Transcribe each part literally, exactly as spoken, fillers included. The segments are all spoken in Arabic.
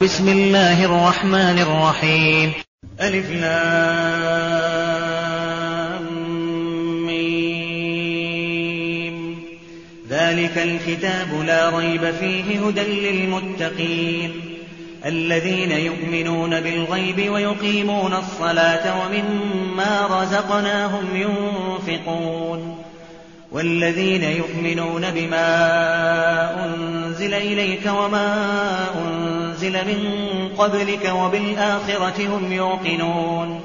بسم الله الرحمن الرحيم. ألف لام ميم. ذلك الكتاب لا ريب فيه هدى للمتقين الذين يؤمنون بالغيب ويقيمون الصلاة ومما رزقناهم ينفقون والذين يؤمنون بما أنزل إليك وما أنزل من قبلك وبالآخرة هم يوقنون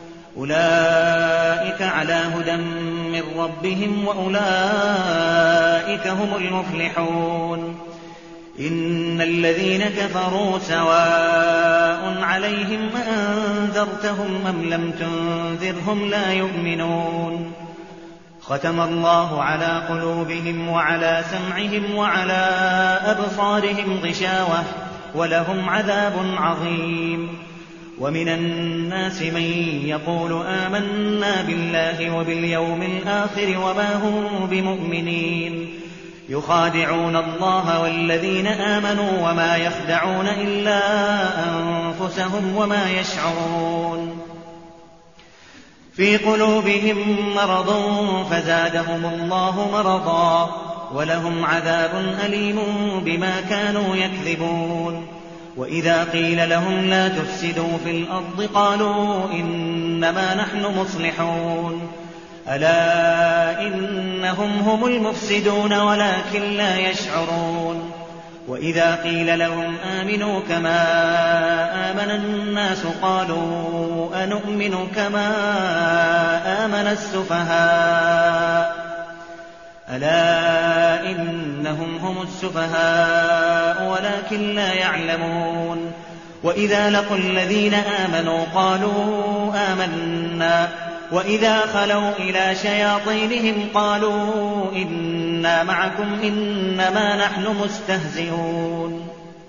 أولئك على هدى من ربهم وأولئك هم المفلحون. إن الذين كفروا سواء عليهم أأنذرتهم أم لم تنذرهم لا يؤمنون. ختم الله على قلوبهم وعلى سمعهم وعلى أبصارهم غشاوة ولهم عذاب عظيم. ومن الناس من يقول آمنا بالله وباليوم الآخر وما هم بمؤمنين يخادعون الله والذين آمنوا وما يخدعون إلا أنفسهم وما يشعرون. في قلوبهم مرض فزادهم الله مرضا ولهم عذاب أليم بما كانوا يكذبون. وإذا قيل لهم لا تفسدوا في الأرض قالوا إنما نحن مصلحون ألا إنهم هم المفسدون ولكن لا يشعرون. وإذا قيل لهم آمنوا كما آمن الناس قالوا أنؤمن كما آمن السفهاء ألا إنهم هم السفهاء ولكن لا يعلمون. وإذا لقوا الذين آمنوا قالوا آمنا وإذا خلوا إلى شياطينهم قالوا إنا معكم إنما نحن مستهزئون.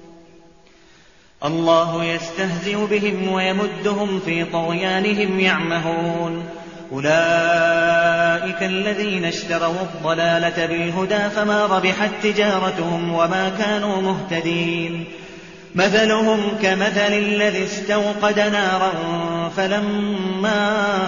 الله يستهزئ بهم ويمدهم في طغيانهم يعمهون. أولئك الذين اشتروا الضلالة بالهدى فما ربحت تجارتهم وما كانوا مهتدين. مثلهم كمثل الذي استوقد نارا فلما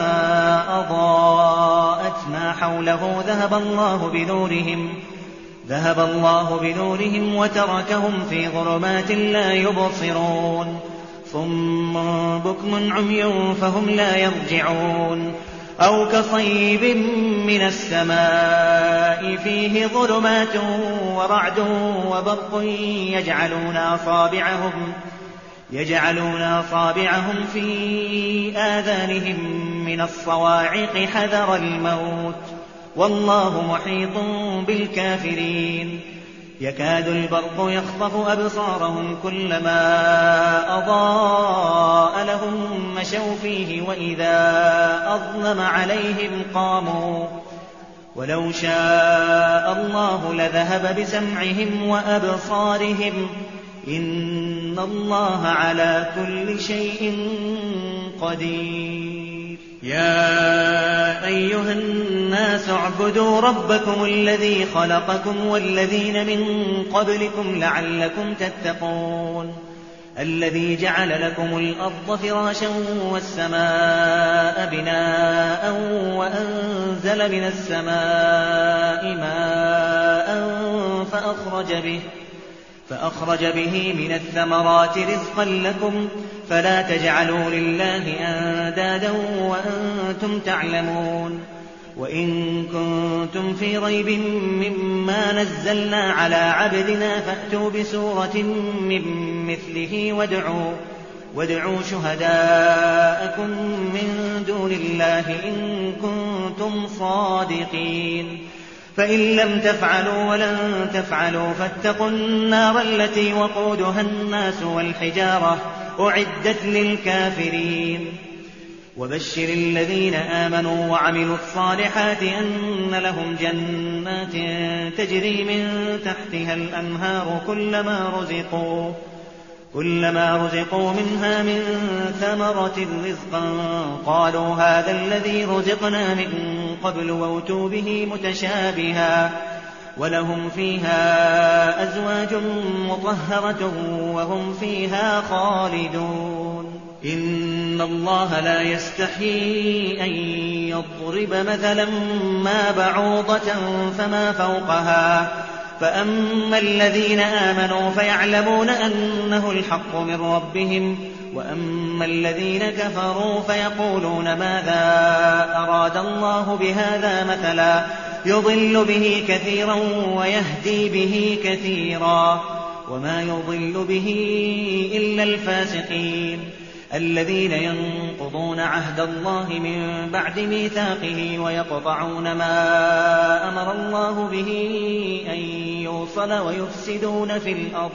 أضاءت ما حوله ذهب الله بنورهم ذهب الله بنورهم وتركهم في ظلمات لا يبصرون. صم بكم عمي فهم لا يرجعون. أو كصيب من السماء فيه ظلمات ورعد وبرق يجعلون أصابعهم يجعلون أصابعهم في آذانهم من الصواعق حذر الموت والله محيط بالكافرين. يكاد البرق يخطف أبصارهم كلما أضاء لهم مشوا فيه وإذا أظلم عليهم قاموا ولو شاء الله لذهب بسمعهم وأبصارهم إن الله على كل شيء قدير. يا أيها الناس اعبدوا ربكم الذي خلقكم والذين من قبلكم لعلكم تتقون. الذي جعل لكم الأرض فراشا والسماء بناء وأنزل من السماء ماء فأخرج به فأخرج به من الثمرات رزقا لكم فلا تجعلوا لله أندادا وأنتم تعلمون. وإن كنتم في ريب مما نزلنا على عبدنا فأتوا بسورة من مثله وادعوا, وادعوا شهداءكم من دون الله إن كنتم صادقين. فإن لم تفعلوا ولن تفعلوا فاتقوا النار التي وقودها الناس والحجارة أعدت للكافرين. وبشر الذين آمنوا وعملوا الصالحات أن لهم جنات تجري من تحتها الأنهار كلما رزقوا كلما رزقوا منها من ثمرة رزقا قالوا هذا الذي رزقنا من قبل وأتوا به متشابها ولهم فيها أزواج مطهرة وهم فيها خالدون. إن الله لا يستحيي أن يضرب مثلا ما بعوضة فما فوقها، فأما الذين آمنوا فيعلمون أنه الحق من ربهم، وأما الذين كفروا فيقولون ماذا أراد الله بهذا مثلا يضل به كثيرا ويهدي به كثيرا، وما يضل به إلا الفاسقين الذين ينقضون عهد الله من بعد ميثاقه ويقطعون ما أمر الله به أن يوصل ويفسدون في الأرض،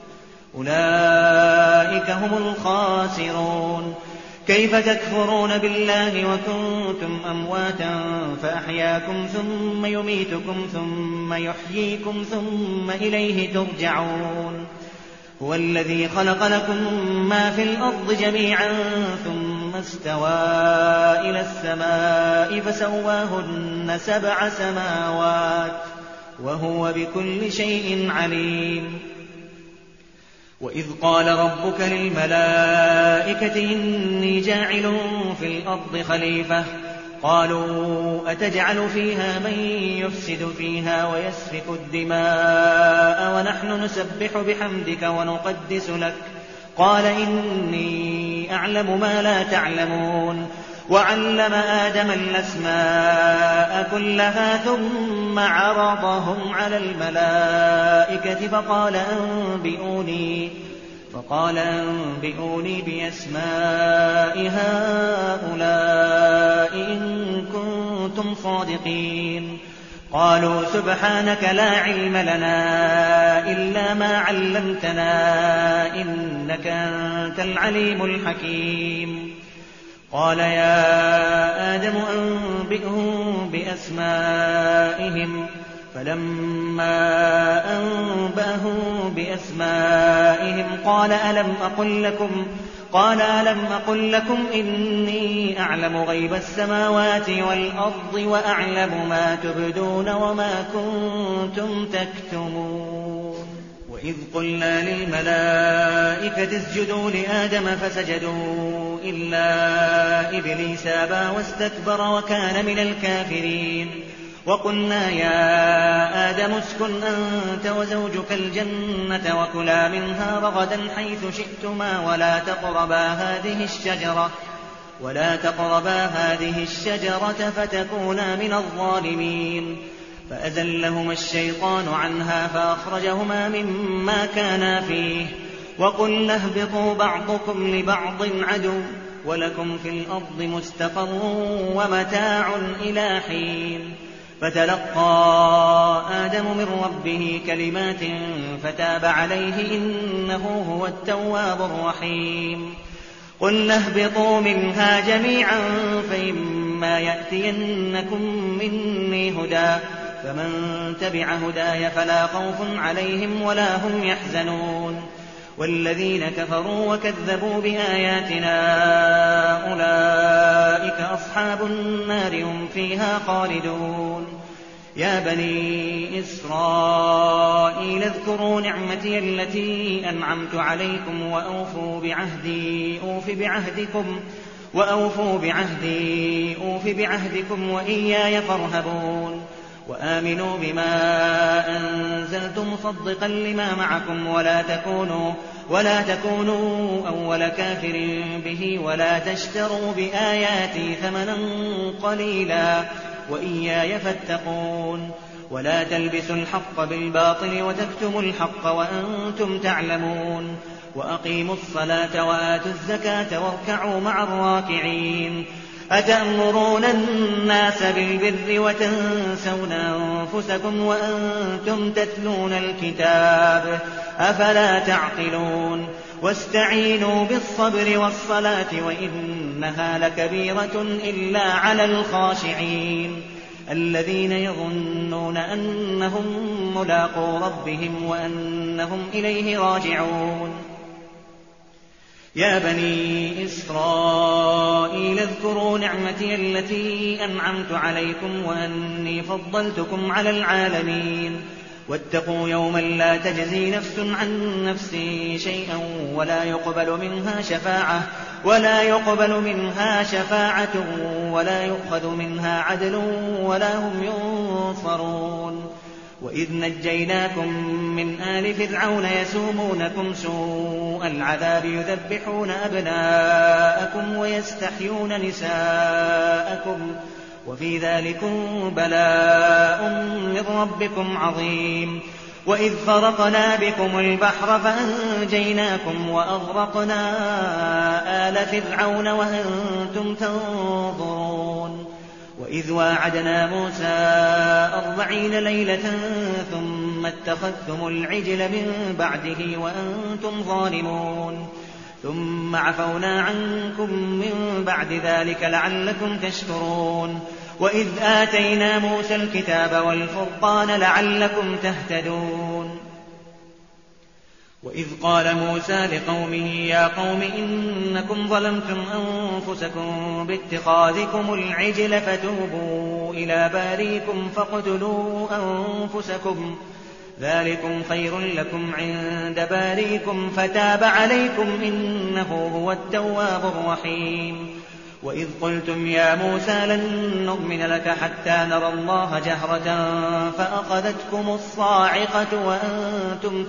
أولئك هم الخاسرون. كيف تكفرون بالله وكنتم أمواتا فأحياكم ثم يميتكم ثم يحييكم ثم إليه ترجعون. هو الذي خلق لكم ما في الأرض جميعا ثم استوى إلى السماء فسواهن سبع سماوات وهو بكل شيء عليم. وإذ قال ربك للملائكة إني جاعل في الأرض خليفة قالوا أتجعل فيها من يفسد فيها ويسفك الدماء ونحن نسبح بحمدك ونقدس لك قال إني أعلم ما لا تعلمون. وعلم آدم الأسماء كلها ثم عرضهم على الملائكة فقال أنبئوني فقال أنبئوني بأسماء هؤلاء إن كنتم صادقين. قالوا سبحانك لا علم لنا إلا ما علمتنا إنك أنت العليم الحكيم. قال يا آدم أنبئهم بأسمائهم فلما أنبأهم بأسمائهم قال ألم أقل لكم قال ألم أقل لكم إني أعلم غيب السماوات والأرض وأعلم ما تبدون وما كنتم تكتمون. وإذ قلنا للملائكة اسجدوا لآدم فسجدوا إلا إبليس أبى واستكبر وكان من الكافرين. وقلنا يا آدم اسكن أنت وزوجك الجنة وكلا منها رغدا حيث شئتما ولا تقربا هذه الشجرة ولا تقربا هذه الشجرة فتكونا من الظالمين. فأزلهما الشيطان عنها فأخرجهما مما كانا فيه وقلنا اهبطوا بعضكم لبعض عدو ولكم في الأرض مستقر ومتاع إلى حين. فتلقى آدم من ربه كلمات فتاب عليه إنه هو التواب الرحيم. قلنا اهبطوا منها جميعا فإما يأتينكم مني هدى فمن تبع هداي فلا خوف عليهم ولا هم يحزنون. والذين كفروا وكذبوا بآياتنا أولئك أصحاب النار هم فيها خالدون. يا بني إسرائيل اذكروا نعمتي التي أنعمت عليكم وأوفوا بعهدي أوف بعهدكم وأوفوا بعهدي أوف بعهدكم وإياي فارهبون. وآمنوا بما أنزلت مصدقا لما معكم ولا تكونوا ولا تكونوا أول كافر به ولا تشتروا بآياتي ثمنا قليلا وإياي فاتقون. ولا تلبسوا الحق بالباطل وتكتموا الحق وأنتم تعلمون. وأقيموا الصلاة وآتوا الزكاة واركعوا مع الراكعين. أتأمرون الناس بالبر وتنسون أنفسكم وأنتم تتلون الكتاب أفلا تعقلون. واستعينوا بالصبر والصلاة وإنها لكبيرة إلا على الخاشعين الذين يظنون أنهم ملاقو ربهم وأنهم إليه راجعون. يا بني إسرائيل اذكروا نعمتي التي أنعمت عليكم وأني فضلتكم على العالمين واتقوا يوما لا تجزي نفس عن نفس شيئا ولا يقبل منها شفاعة ولا يقبل منها شفاعة ولا يؤخذ منها عدل ولا هم ينصرون وإذ نجيناكم من آل فرعون يسومونكم سوء العذاب يذبحون أبناءكم ويستحيون نساءكم وفي ذلكم بلاء من ربكم عظيم وإذ فرقنا بكم البحر فأنجيناكم وأغرقنا آل فرعون وأنتم تنظرون وإذ واعدنا موسى أربعين ليلة ثم اتخذتم العجل من بعده وأنتم ظالمون ثم عفونا عنكم من بعد ذلك لعلكم تشكرون وإذ آتينا موسى الكتاب والفرقان لعلكم تهتدون وإذ قال موسى لقومه يا قوم إنكم ظلمتم أنفسكم باتخاذكم العجل فتوبوا إلى باريكم فاقتلوا أنفسكم ذلكم خير لكم عند باريكم فتاب عليكم إنه هو التواب الرحيم وإذ قلتم يا موسى لن نؤمن لك حتى نرى الله جهرة فأخذتكم الصاعقة وأنتم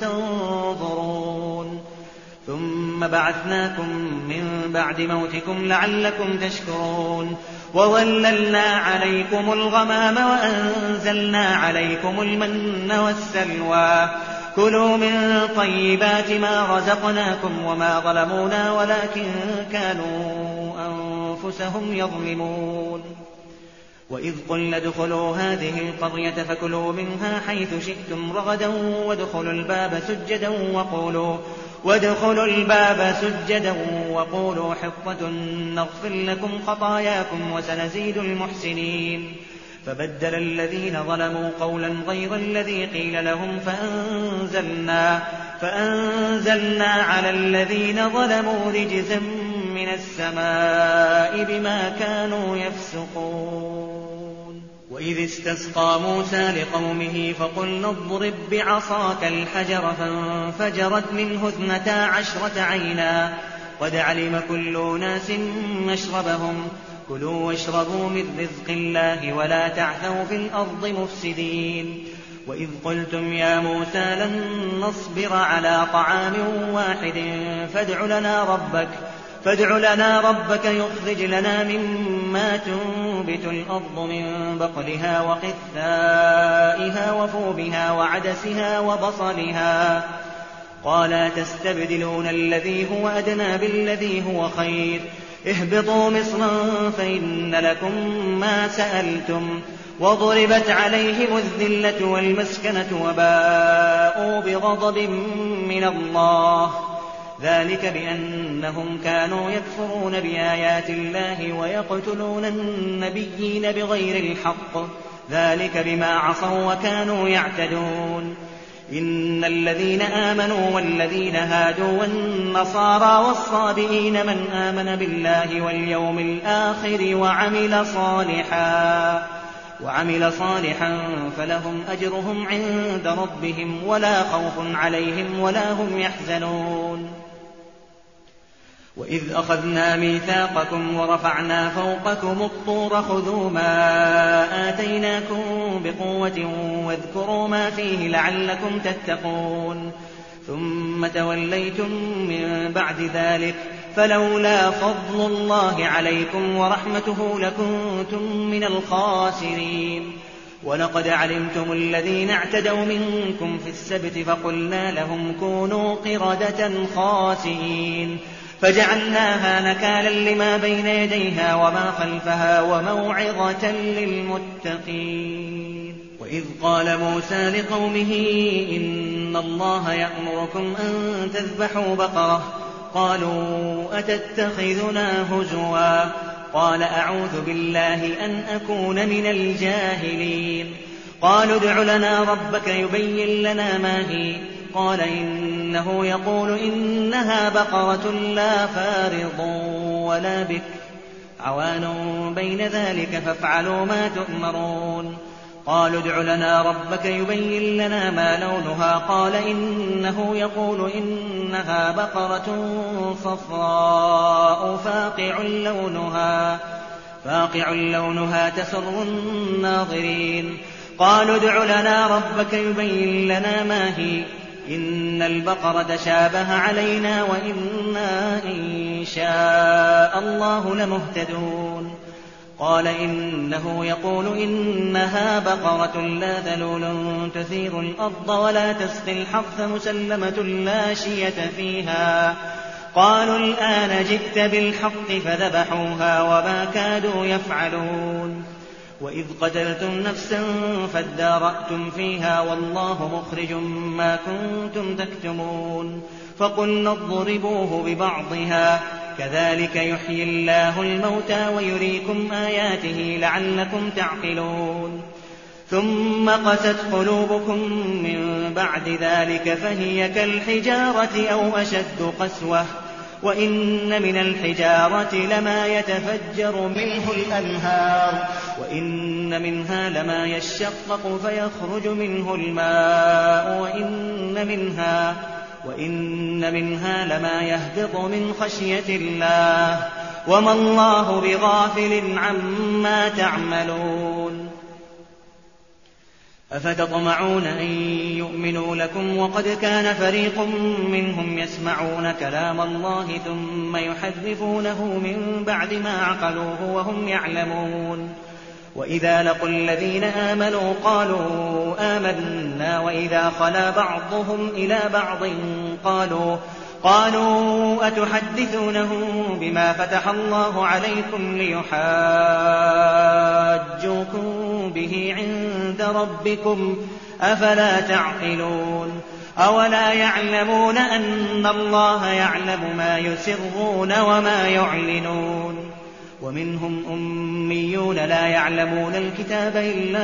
تنظرون ثم بعثناكم من بعد موتكم لعلكم تشكرون وظللنا عليكم الغمام وأنزلنا عليكم المن والسلوى كلوا من طيبات ما رزقناكم وما ظلمونا ولكن كانوا أنفسهم يظلمون وإذ قلنا ادخلوا هذه القرية فكلوا منها حيث شئتم رغدا وادخلوا الباب سجدا وقولوا وادخلوا الباب سجدا وقولوا حطة نغفر لكم خطاياكم وسنزيد المحسنين فبدل الذين ظلموا قولا غير الذي قيل لهم فأنزلنا, فأنزلنا على الذين ظلموا رجزا من السماء بما كانوا يفسقون وإذ استسقى موسى لقومه فقلنا اضرب بعصاك الحجر فانفجرت منه اثنتا عشرة عينا قد علم كل أناس مشربهم كلوا واشربوا من رزق الله ولا تعثوا في الأرض مفسدين وإذ قلتم يا موسى لن نصبر على طعام واحد فادع لنا ربك فادع لنا ربك يخرج لنا مما تنبت الأرض من بقلها وقثائها وفومها وعدسها وبصلها قال تستبدلون الذي هو أدنى بالذي هو خير اهبطوا مصرا فإن لكم ما سألتم وضربت عليهم الذلة والمسكنة وباءوا بغضب من الله ذلك بأنهم كانوا يكفرون بآيات الله ويقتلون النبيين بغير الحق ذلك بما عصوا وكانوا يعتدون إن الذين آمنوا والذين هادوا والنصارى والصابئين من آمن بالله واليوم الآخر وعمل صالحا وعمل صالحا فلهم أجرهم عند ربهم ولا خوف عليهم ولا هم يحزنون وإذ أخذنا ميثاقكم ورفعنا فوقكم الطور خذوا ما آتيناكم بقوة واذكروا ما فيه لعلكم تتقون ثم توليتم من بعد ذلك فلولا فضل الله عليكم ورحمته لكنتم من الخاسرين ولقد علمتم الذين اعتدوا منكم في السبت فقلنا لهم كونوا قردة خاسئين فجعلناها نكالا لما بين يديها وما خلفها وموعظة للمتقين وإذ قال موسى لقومه إن الله يأمركم أن تذبحوا بقرة قالوا أتتخذنا هزوا قال أعوذ بالله أن أكون من الجاهلين قالوا ادع لنا ربك يبين لنا ما هي قال إنه يقول إنها بقرة لا فارض ولا بكر عوان بين ذلك فافعلوا ما تؤمرون. قالوا ادع لنا ربك يبين لنا ما لونها قال إنه يقول إنها بقرة صفراء فاقع لونها, فاقع لونها تسر الناظرين. قالوا ادع لنا ربك يبين لنا ما هي إن البقرة شابه علينا وإنا إن شاء الله لمهتدون. قال إنه يقول إنها بقرة لا ذلول تثير الأرض ولا تسقي الحرث مسلمة لا شية فيها. قالوا الآن جئت بالحق فذبحوها وما كادوا يفعلون. وإذ قتلتم نفسا فادارأتم فيها والله مخرج ما كنتم تكتمون. فقلنا اضربوه ببعضها كذلك يحيي الله الموتى ويريكم آياته لعلكم تعقلون. ثم قست قلوبكم من بعد ذلك فهي كالحجارة أو أشد قسوة وإن من الحجارة لما يتفجر منه الأنهار وإن منها لما يشقق فيخرج منه الماء وإن منها, وإن منها لما يهبط من خشية الله وما الله بغافل عما تعملون. أفتطمعون أن يؤمنوا لكم وقد كان فريق منهم يسمعون كلام الله ثم يحرفونه من بعد ما عقلوه وهم يعلمون. وإذا لقوا الذين آمنوا قالوا آمنا وإذا خلا بعضهم إلى بعض قالوا, قالوا أتحدثونهم بما فتح الله عليكم ليحاجوكم به عند ربكم أفلا تعقلون. أولا يعلمون أن الله يعلم ما يسرون وما يعلنون. ومنهم أميون لا يعلمون الكتاب إلا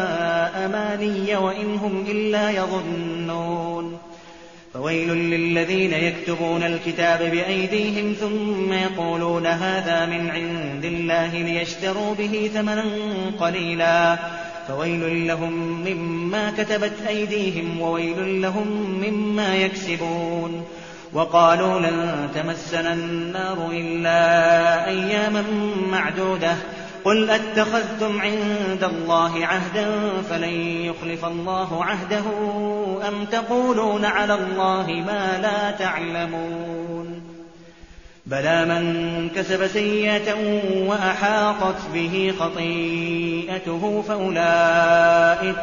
أماني وإن هم إلا يظنون. فويل للذين يكتبون الكتاب بأيديهم ثم يقولون هذا من عند الله ليشتروا به ثمنا قليلا فويل لهم مما كتبت أيديهم وويل لهم مما يكسبون. وقالوا لن تمسنا النار إلا أياما معدودة قل أتخذتم عند الله عهدا فلن يخلف الله عهده أم تقولون على الله ما لا تعلمون. بلى من كسب سيئة وأحاطت به خطيئته فأولئك,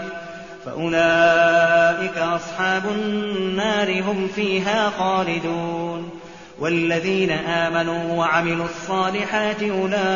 فأولئك أصحاب النار هم فيها خالدون. والذين آمنوا وعملوا الصالحات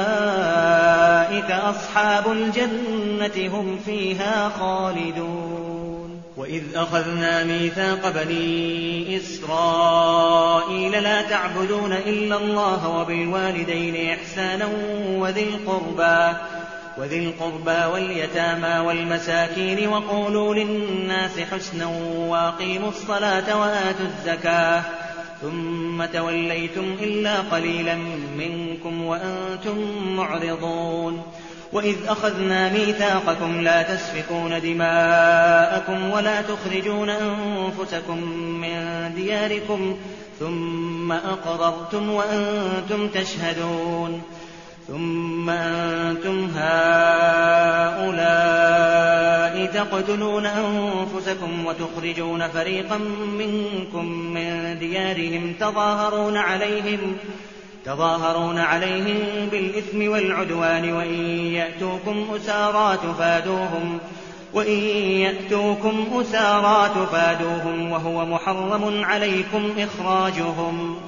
أولئك أصحاب الجنة هم فيها خالدون. وإذ أخذنا ميثاق بني إسرائيل لا تعبدون إلا الله وبالوالدين إحسانا وذي القربى وذي القربى واليتامى والمساكين وقولوا للناس حسنا وأقيموا الصلاة وآتوا الزكاة ثم توليتم إلا قليلا منكم وأنتم معرضون. وإذ أخذنا ميثاقكم لا تسفكون دماءكم ولا تخرجون أنفسكم من دياركم ثم أقررتم وأنتم تشهدون. ثم أنتم هؤلاء تقتلون أنفسكم وتخرجون فريقا منكم من ديارهم تظاهرون عليهم تظاهرون عليهم بالإثم والعدوان وإن يأتوكم أسارى تفادوهم وإن يأتوكم أسارى تفادوهم وهو محرم عليكم إخراجهم.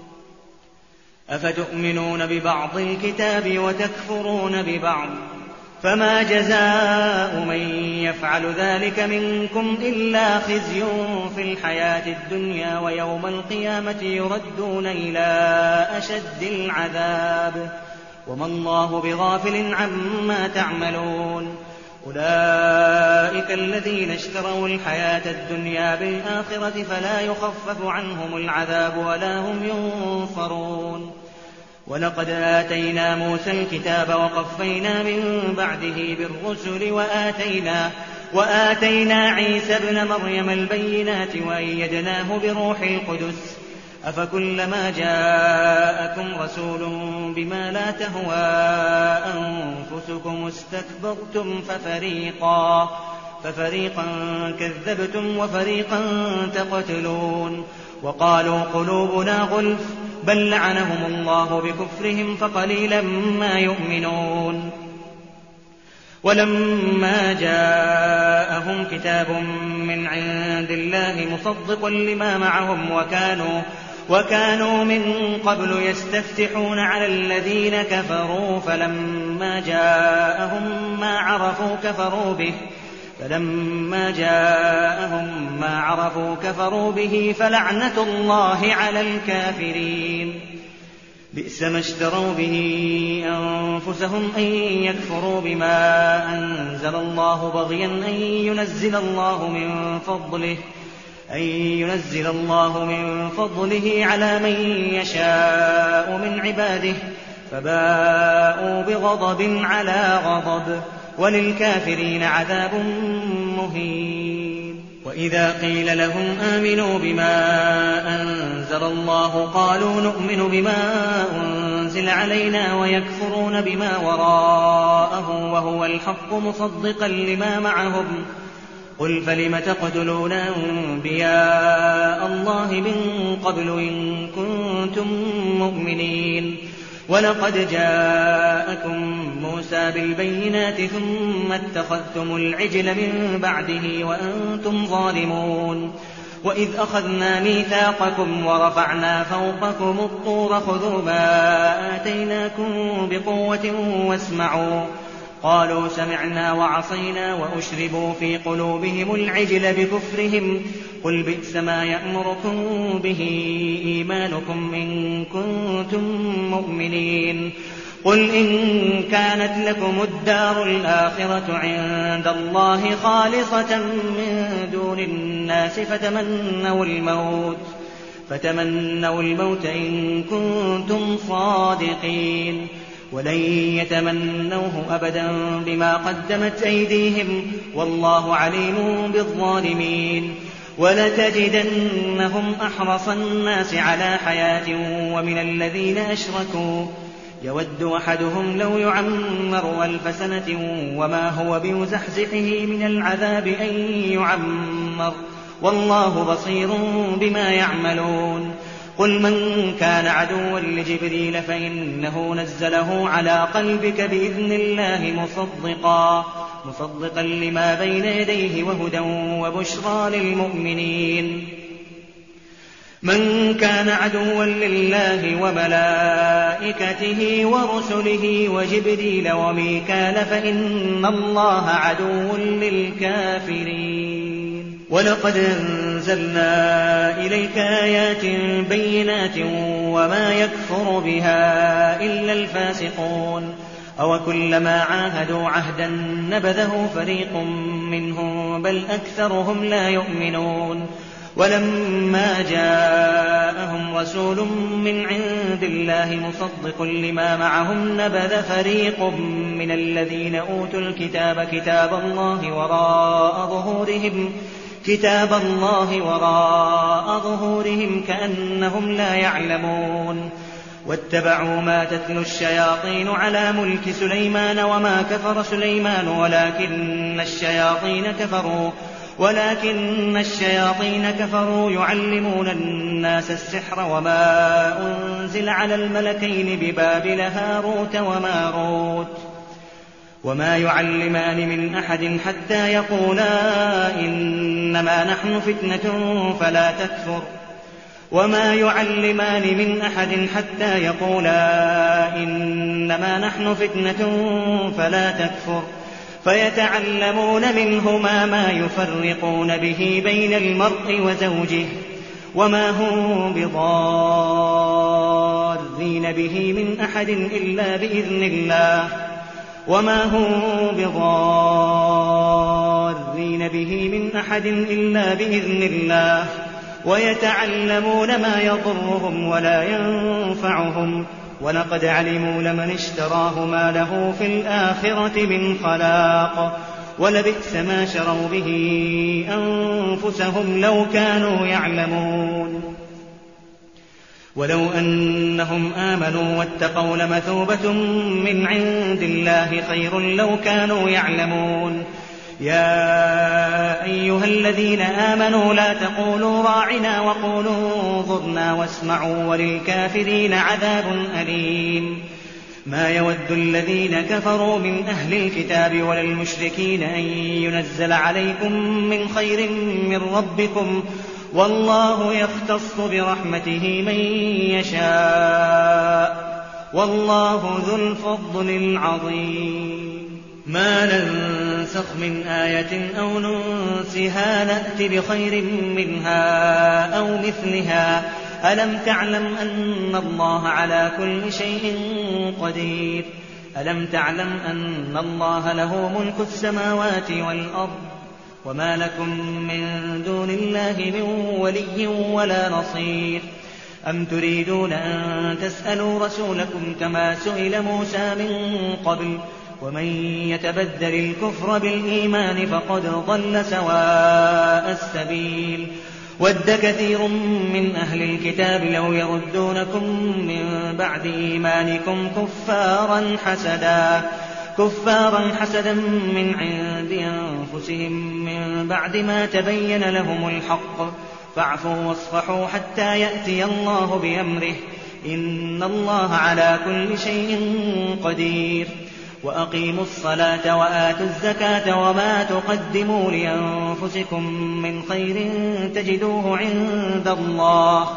أفتؤمنون ببعض الكتاب وتكفرون ببعض فما جزاء من يفعل ذلك منكم إلا خزي في الحياة الدنيا ويوم القيامة يردون إلى أشد العذاب وما الله بغافل عما تعملون. أولئك الذين اشتروا الحياة الدنيا بالآخرة فلا يخفف عنهم العذاب ولا هم ينصرون. ولقد آتينا موسى الكتاب وقفينا من بعده بالرسل وآتينا, وآتينا عيسى ابن مريم البينات وأيدناه بروح القدس أفكلما جاءكم رسول بما لا تهوى أنفسكم استكبرتم ففريقا, ففريقا كذبتم وفريقا تقتلون. وقالوا قلوبنا غلف بل لعنهم الله بكفرهم فقليلا ما يؤمنون. ولما جاءهم كتاب من عند الله مصدقا لما معهم وكانوا, وكانوا من قبل يستفتحون على الذين كفروا فلما جاءهم ما عرفوا كفروا به فلما جاءهم ما عرفوا كفروا به فلعنة الله على الكافرين. بئس ما اشتروا به أنفسهم أن يكفروا بما أنزل الله بغيا أن ينزل الله من فضله أن ينزل الله من فضله على من يشاء من عباده فباءوا بغضب على غضب وللكافرين عذاب مهين. وإذا قيل لهم آمنوا بما أنزل الله قالوا نؤمن بما أنزل علينا ويكفرون بما وراءه وهو الحق مصدقا لما معهم قل فلم تقتلون أنبياء الله من قبل إن كنتم مؤمنين. ولقد جاءكم موسى بالبينات ثم اتخذتم العجل من بعده وأنتم ظالمون. وإذ أخذنا ميثاقكم ورفعنا فوقكم الطور خذوا ما آتيناكم بقوة واسمعوا قالوا سمعنا وعصينا وأشربوا في قلوبهم العجل بكفرهم قل بئس ما يأمركم به إيمانكم إن كنتم مؤمنين. قل إن كانت لكم الدار الآخرة عند الله خالصة من دون الناس فتمنوا الموت, فتمنوا الموت إن كنتم صادقين ولن يتمنوه أبدا بما قدمت أيديهم والله عليم بالظالمين. ولتجدنهم أحرص الناس على حياة ومن الذين أشركوا يود أحدهم لو يعمر ألف سنة وما هو بمزحزحه من العذاب أن يعمر والله بصير بما يعملون. قل من كان عدوا لجبريل فإنه نزله على قلبك بإذن الله مصدقا, مصدقا لما بين يديه وهدى وبشرى للمؤمنين. من كان عدوا لله وملائكته ورسله وجبريل وميكال فإن الله عدو للكافرين. ولقد أنزلنا إليك آيات بينات وما يكفر بها إلا الفاسقون. أو كلما عاهدوا عهدا نبذه فريق منهم بل أكثرهم لا يؤمنون. ولما جاءهم رسول من عند الله مصدق لما معهم نبذ فريق من الذين أوتوا الكتاب كتاب الله وراء ظهورهم كتاب الله وراء ظهورهم كأنهم لا يعلمون. واتبعوا ما تتلو الشياطين على ملك سليمان وما كفر سليمان ولكن الشياطين كفروا ولكن الشياطين كفروا يعلمون الناس السحر وما أنزل على الملكين ببابل هاروت وماروت وما يعلمان من أحد حتى يقولا إنما نحن فتنة فلا تكفر وما يعلمان من أحد حتى يقولا إنما نحن فتنة فلا تكفر فيتعلمون منهما ما يفرقون به بين المرء وزوجه وما هم بضارين به من أحد إلا بإذن الله وما هم بضارين به من أحد إلا بإذن الله ويتعلمون ما يضرهم ولا ينفعهم ولقد علموا لمن اشتراه ما له في الآخرة من خلاق ولبئس ما شروا به أنفسهم لو كانوا يعلمون ولو أنهم آمنوا واتقوا لمثوبة من عند الله خير لو كانوا يعلمون يا أيها الذين آمنوا لا تقولوا راعنا وقولوا انظرنا واسمعوا وللكافرين عذاب أليم ما يود الذين كفروا من أهل الكتاب ولا المشركين أن ينزل عليكم من خير من ربكم والله يختص برحمته من يشاء والله ذو الفضل العظيم ما ننسخ من آية أو ننسها نأت بخير منها أو مثلها ألم تعلم أن الله على كل شيء قدير ألم تعلم أن الله له ملك السماوات والأرض وما لكم من دون الله من ولي ولا نصير أم تريدون أن تسألوا رسولكم كما سئل موسى من قبل ومن يتبدل الكفر بالإيمان فقد ضل سواء السبيل ود كثير من أهل الكتاب لو يردونكم من بعد إيمانكم كفارا حسدا كفارا حسدا من عند أنفسهم من بعد ما تبين لهم الحق فاعفوا واصفحوا حتى يأتي الله بأمره إن الله على كل شيء قدير وأقيموا الصلاة وآتوا الزكاة وما تقدموا لأنفسكم من خير تجدوه عند الله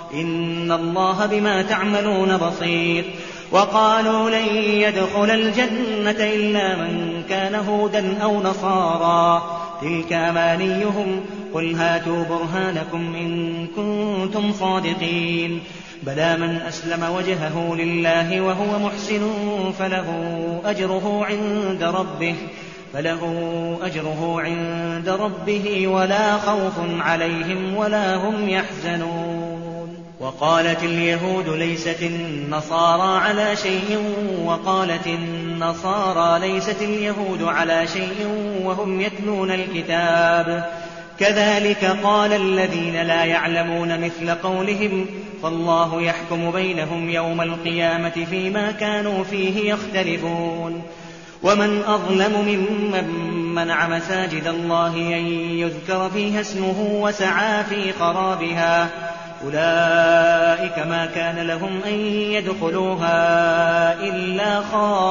إن الله بما تعملون بصير وقالوا لن يدخل الجنة إلا من كان هودا أو نصارى تلك أمانيهم قل هاتوا برهانكم إن كنتم صادقين بلى من أسلم وجهه لله وهو محسن فله أجره عند ربه فله أجره عند ربه ولا خوف عليهم ولا هم يحزنون وقالت اليهود ليست النصارى على شيء وقالت النصارى ليست اليهود على شيء وهم يتلون الكتاب كذلك قال الذين لا يعلمون مثل قولهم فالله يحكم بينهم يوم القيامة فيما كانوا فيه يختلفون ومن أظلم ممن منع مساجد الله أن يذكر فيها اسمه وسعى في خرابها أولئك ما كان لهم أن يدخلوها إلا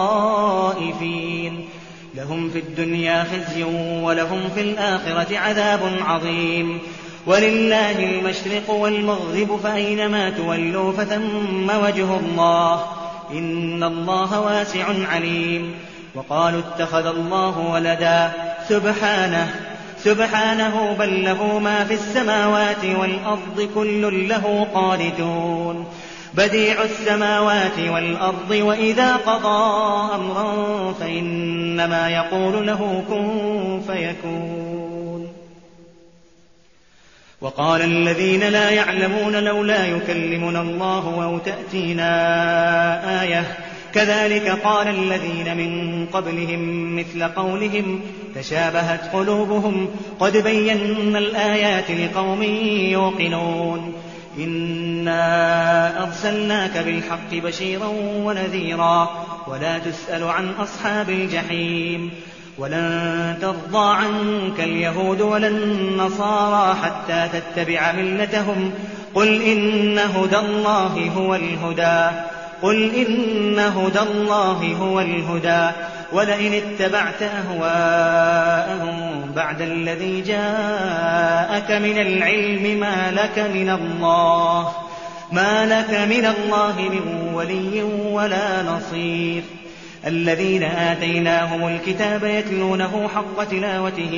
خائفين لهم في الدنيا خزي ولهم في الآخرة عذاب عظيم ولله المشرق والمغرب فأينما تولوا فثم وجه الله إن الله واسع عليم وقالوا اتخذ الله ولدا سبحانه سبحانه بل له ما في السماوات والأرض كل له قانتون بديع السماوات والأرض وإذا قضى أمرا فإنما يقول له كن فيكون وقال الذين لا يعلمون لولا يكلمنا الله أو تأتينا آية كذلك قال الذين من قبلهم مثل قولهم تشابهت قلوبهم قد بينا الآيات لقوم يوقنون إنا أرسلناك بالحق بشيرا ونذيرا ولا تسأل عن أصحاب الجحيم ولن ترضى عنك اليهود ولا النصارى حتى تتبع ملتهم قل إن هدى الله هو الهدى قل إن هدى الله هو الهدى ولئن اتبعت أهواءهم بعد الذي جاءك من العلم ما لك من الله ما لك من الله من ولي ولا نصير الذين آتيناهم الكتاب يتلونه حق تلاوته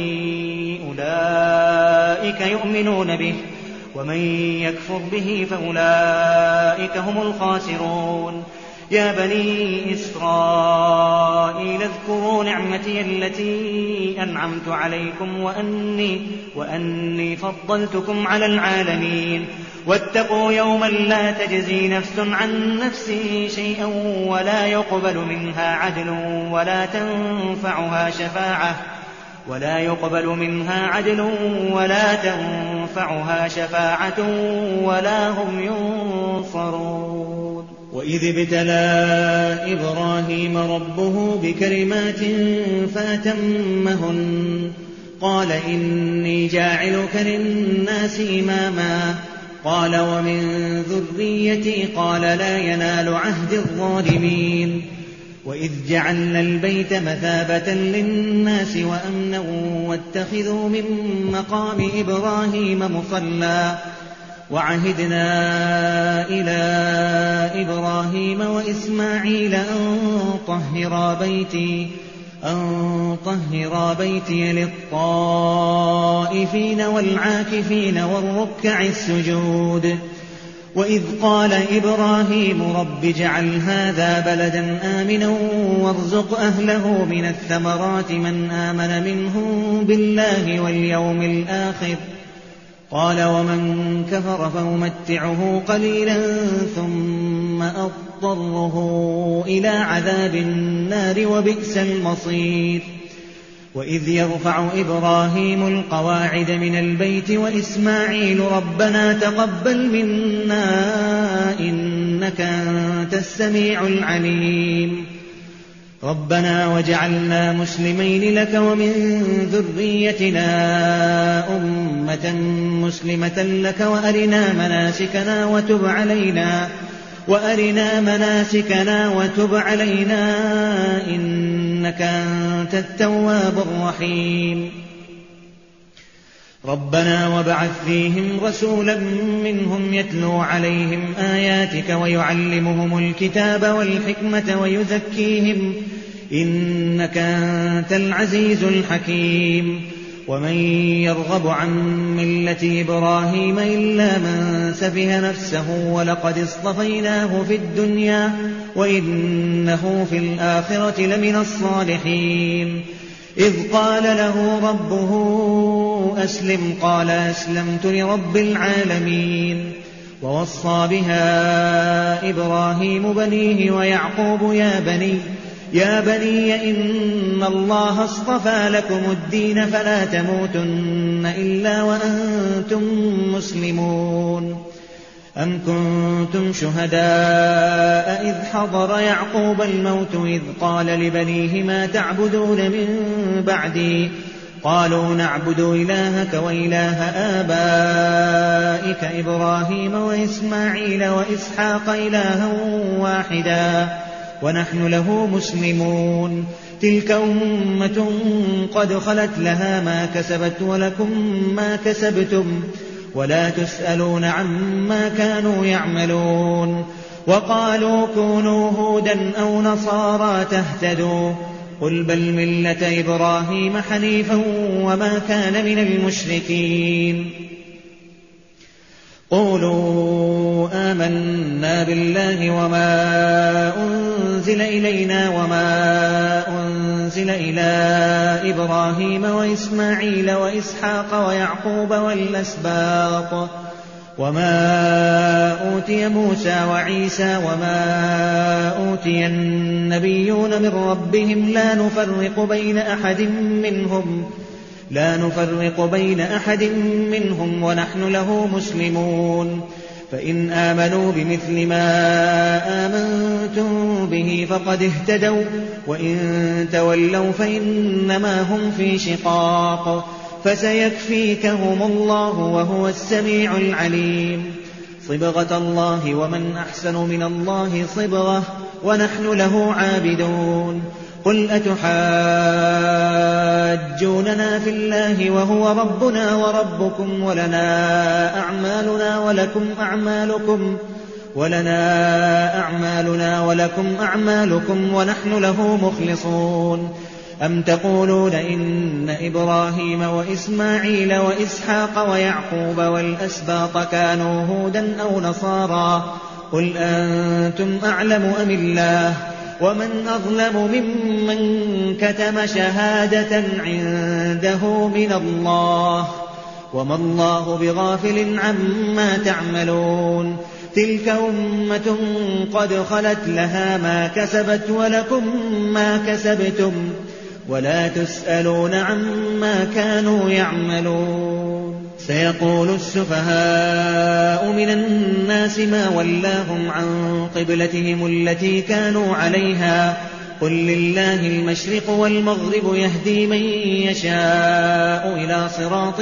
أولئك يؤمنون به ومن يكفر به فأولئك هم الخاسرون يا بني إسرائيل اذكروا نعمتي التي أنعمت عليكم وأني, وأني فضلتكم على العالمين واتقوا يوما لا تجزي نفس عن نفس شيئا ولا يقبل منها عدل ولا تنفعها شفاعة ولا يقبل منها عدل ولا تنفعها شفاعة ولا هم ينصرون. وإذ ابتلى إبراهيم ربه بكلمات فأتمهن قال إني جاعلك للناس إماما قال ومن ذريتي قال لا ينال عهد الظالمين. وإذ جعلنا البيت مثابة للناس وأمنا واتخذوا من مقام إبراهيم مصلى وعهدنا إلى إبراهيم وإسماعيل أن طهرا بيتي أن طهرا بيتي للطائفين والعاكفين والركع السجود. وإذ قال إبراهيم رب اجعل هذا بلدا آمنا وارزق أهله من الثمرات من آمن منهم بالله واليوم الآخر قال ومن كفر فأمتعه قليلا ثم أضطره إلى عذاب النار وبئس المصير. وإذ يرفع إبراهيم القواعد من البيت وإسماعيل ربنا تقبل منا إنك أنت السميع العليم ربنا وجعلنا مسلمين لك ومن ذريتنا أمة مسلمة لك وأرنا مناسكنا وتب علينا وأرنا مناسكنا وتب علينا إنك أنت التواب الرحيم. ربنا وابعث فيهم رسولا منهم يتلو عليهم آياتك ويعلمهم الكتاب والحكمة ويزكيهم إنك أنت العزيز الحكيم. ومن يرغب عن ملة إبراهيم إلا من سفه نفسه ولقد اصطفيناه في الدنيا وإنه في الآخرة لمن الصالحين. إذ قال له ربه أسلم قال أسلمت لرب العالمين. ووصى بها إبراهيم بنيه ويعقوب يا بني يا بني إن الله اصطفى لكم الدين فلا تموتن إلا وأنتم مسلمون. أم كنتم شهداء إذ حضر يعقوب الموت إذ قال لبنيه ما تعبدون من بعدي قالوا نعبد إلهك وإله آبائك إبراهيم وإسماعيل وإسحاق إلها واحدا ونحن له مسلمون. تلك أمة قد خلت لها ما كسبت ولكم ما كسبتم ولا تسألون عما كانوا يعملون. وقالوا كونوا هودا أو نصارى تهتدوا قل بل ملة إبراهيم حنيفا وما كان من المشركين. قولوا آمنا بالله وما أنزل إلينا وما أنزل إلى إبراهيم وإسماعيل وإسحاق ويعقوب والأسباط وما أوتي موسى وعيسى وما أوتي النبيون من ربهم لا نفرق بين أحد منهم لا نفرق بين أحد منهم ونحن له مسلمون. فإن آمنوا بمثل ما آمنتم به فقد اهتدوا وإن تولوا فإنما هم في شقاق فسيكفيكهم الله وهو السميع العليم. صبغة الله ومن أحسن من الله صبغة ونحن له عابدون. قل أتحاجوننا في الله وهو ربنا وربكم ولنا أعمالنا ولكم أعمالكم ولنا أعمالنا ولكم أعمالكم ونحن له مخلصون. أم تقولون إن إبراهيم وإسماعيل وإسحاق ويعقوب والأسباط كانوا هودا أو نصارى قل أنتم أعلم أم الله ومن أظلم ممن كتم شهادة عنده من الله وما الله بغافل عما تعملون تلك أمة قد خلت لها ما كسبت ولكم ما كسبتم ولا تسألون عما كانوا يعملون سيقول السفهاء من الناس ما ولاهم عن قبلتهم التي كانوا عليها قل لله المشرق والمغرب يهدي من يشاء إلى صراط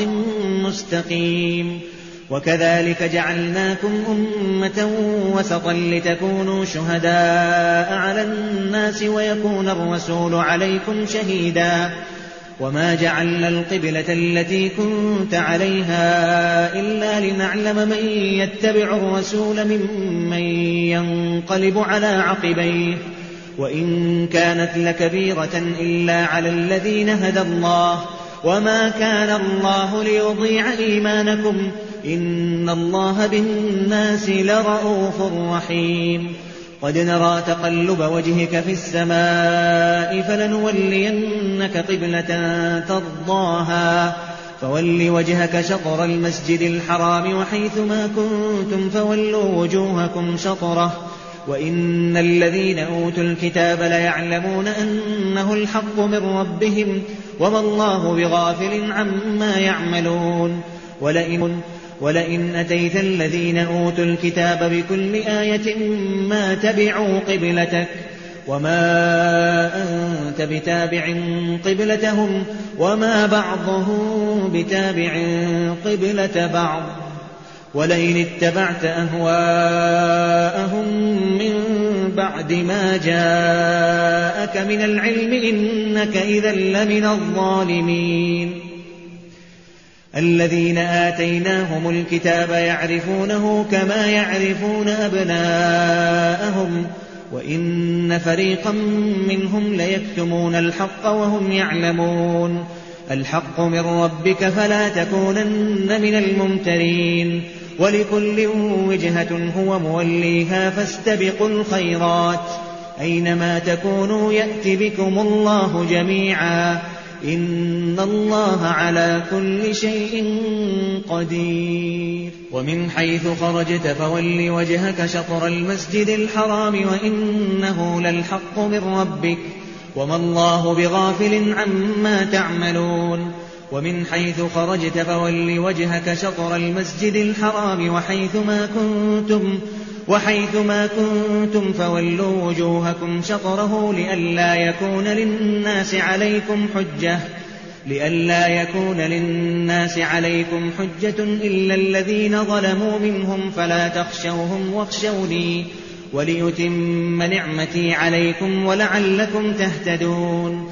مستقيم وكذلك جعلناكم أمة وسطا لتكونوا شهداء على الناس ويكون الرسول عليكم شهيدا وما جعلنا القبلة التي كنت عليها إلا لنعلم من يتبع الرسول ممن ينقلب على عقبيه وإن كانت لكبيرة إلا على الذين هدى الله وما كان الله ليضيع إيمانكم إن الله بالناس لرءوف رحيم قد نرى تقلب وجهك في السماء فلنولينك قبلة ترضاها فول وجهك شطر المسجد الحرام وحيث ما كنتم فولوا وجوهكم شطره وإن الذين أوتوا الكتاب ليعلمون أنه الحق من ربهم وما الله بغافل عما يعملون ولئن, ولئن أتيت الذين أوتوا الكتاب بكل آية ما تبعوا قبلتك وما أنت بتابع قبلتهم وما بعضهم بتابع قبلة بعض ولئن اتبعت أهواءهم من بعد ما جاءك من العلم إنك إذا لمن الظالمين الذين آتيناهم الكتاب يعرفونه كما يعرفون أبناءهم وإن فريقا منهم ليكتمون الحق وهم يعلمون الحق من ربك فلا تكونن من الممترين ولكل وجهة هو موليها فاستبقوا الخيرات أينما تكونوا يأت بكم الله جميعا إن الله على كل شيء قدير ومن حيث خرجت فول وجهك شطر المسجد الحرام وإنه للحق من ربك وما الله بغافل عما تعملون ومن حيث خرجت فول وجهك شطر المسجد الحرام وحيث ما كنتم وحيث ما كنتم فولوا وجوهكم شطره لئلا يكون للناس عليكم حجة لئلا يكون للناس عليكم حجة إلا الذين ظلموا منهم فلا تخشوهم واخشوني وليتم نعمتي عليكم ولعلكم تهتدون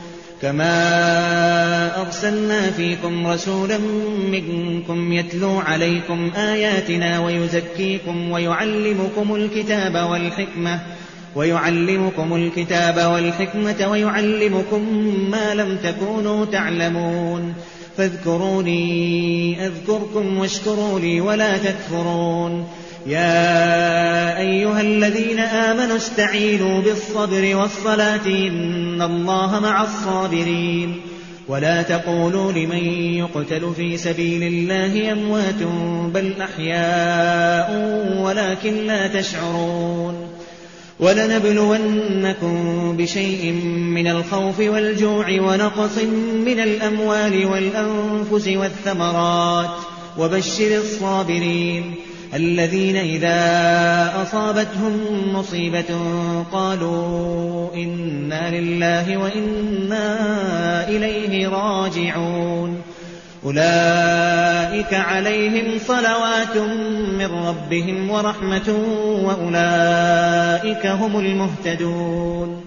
كما أرسلنا فيكم رسولا منكم يتلو عليكم آياتنا ويزكيكم ويعلمكم الكتاب والحكمة ويعلمكم الكتاب والحكمة ويعلمكم ما لم تكونوا تعلمون فاذكروني أذكركم واشكروا لي ولا تكفرون يا أيها الذين آمنوا استعينوا بالصبر والصلاة إن الله مع الصابرين ولا تقولوا لمن يقتل في سبيل الله أموات بل أحياء ولكن لا تشعرون ولنبلونكم بشيء من الخوف والجوع ونقص من الأموال والأنفس والثمرات وبشر الصابرين الذين إذا أصابتهم مصيبة قالوا إنا لله وإنا إليه راجعون أولئك عليهم صلوات من ربهم ورحمة وأولئك هم المهتدون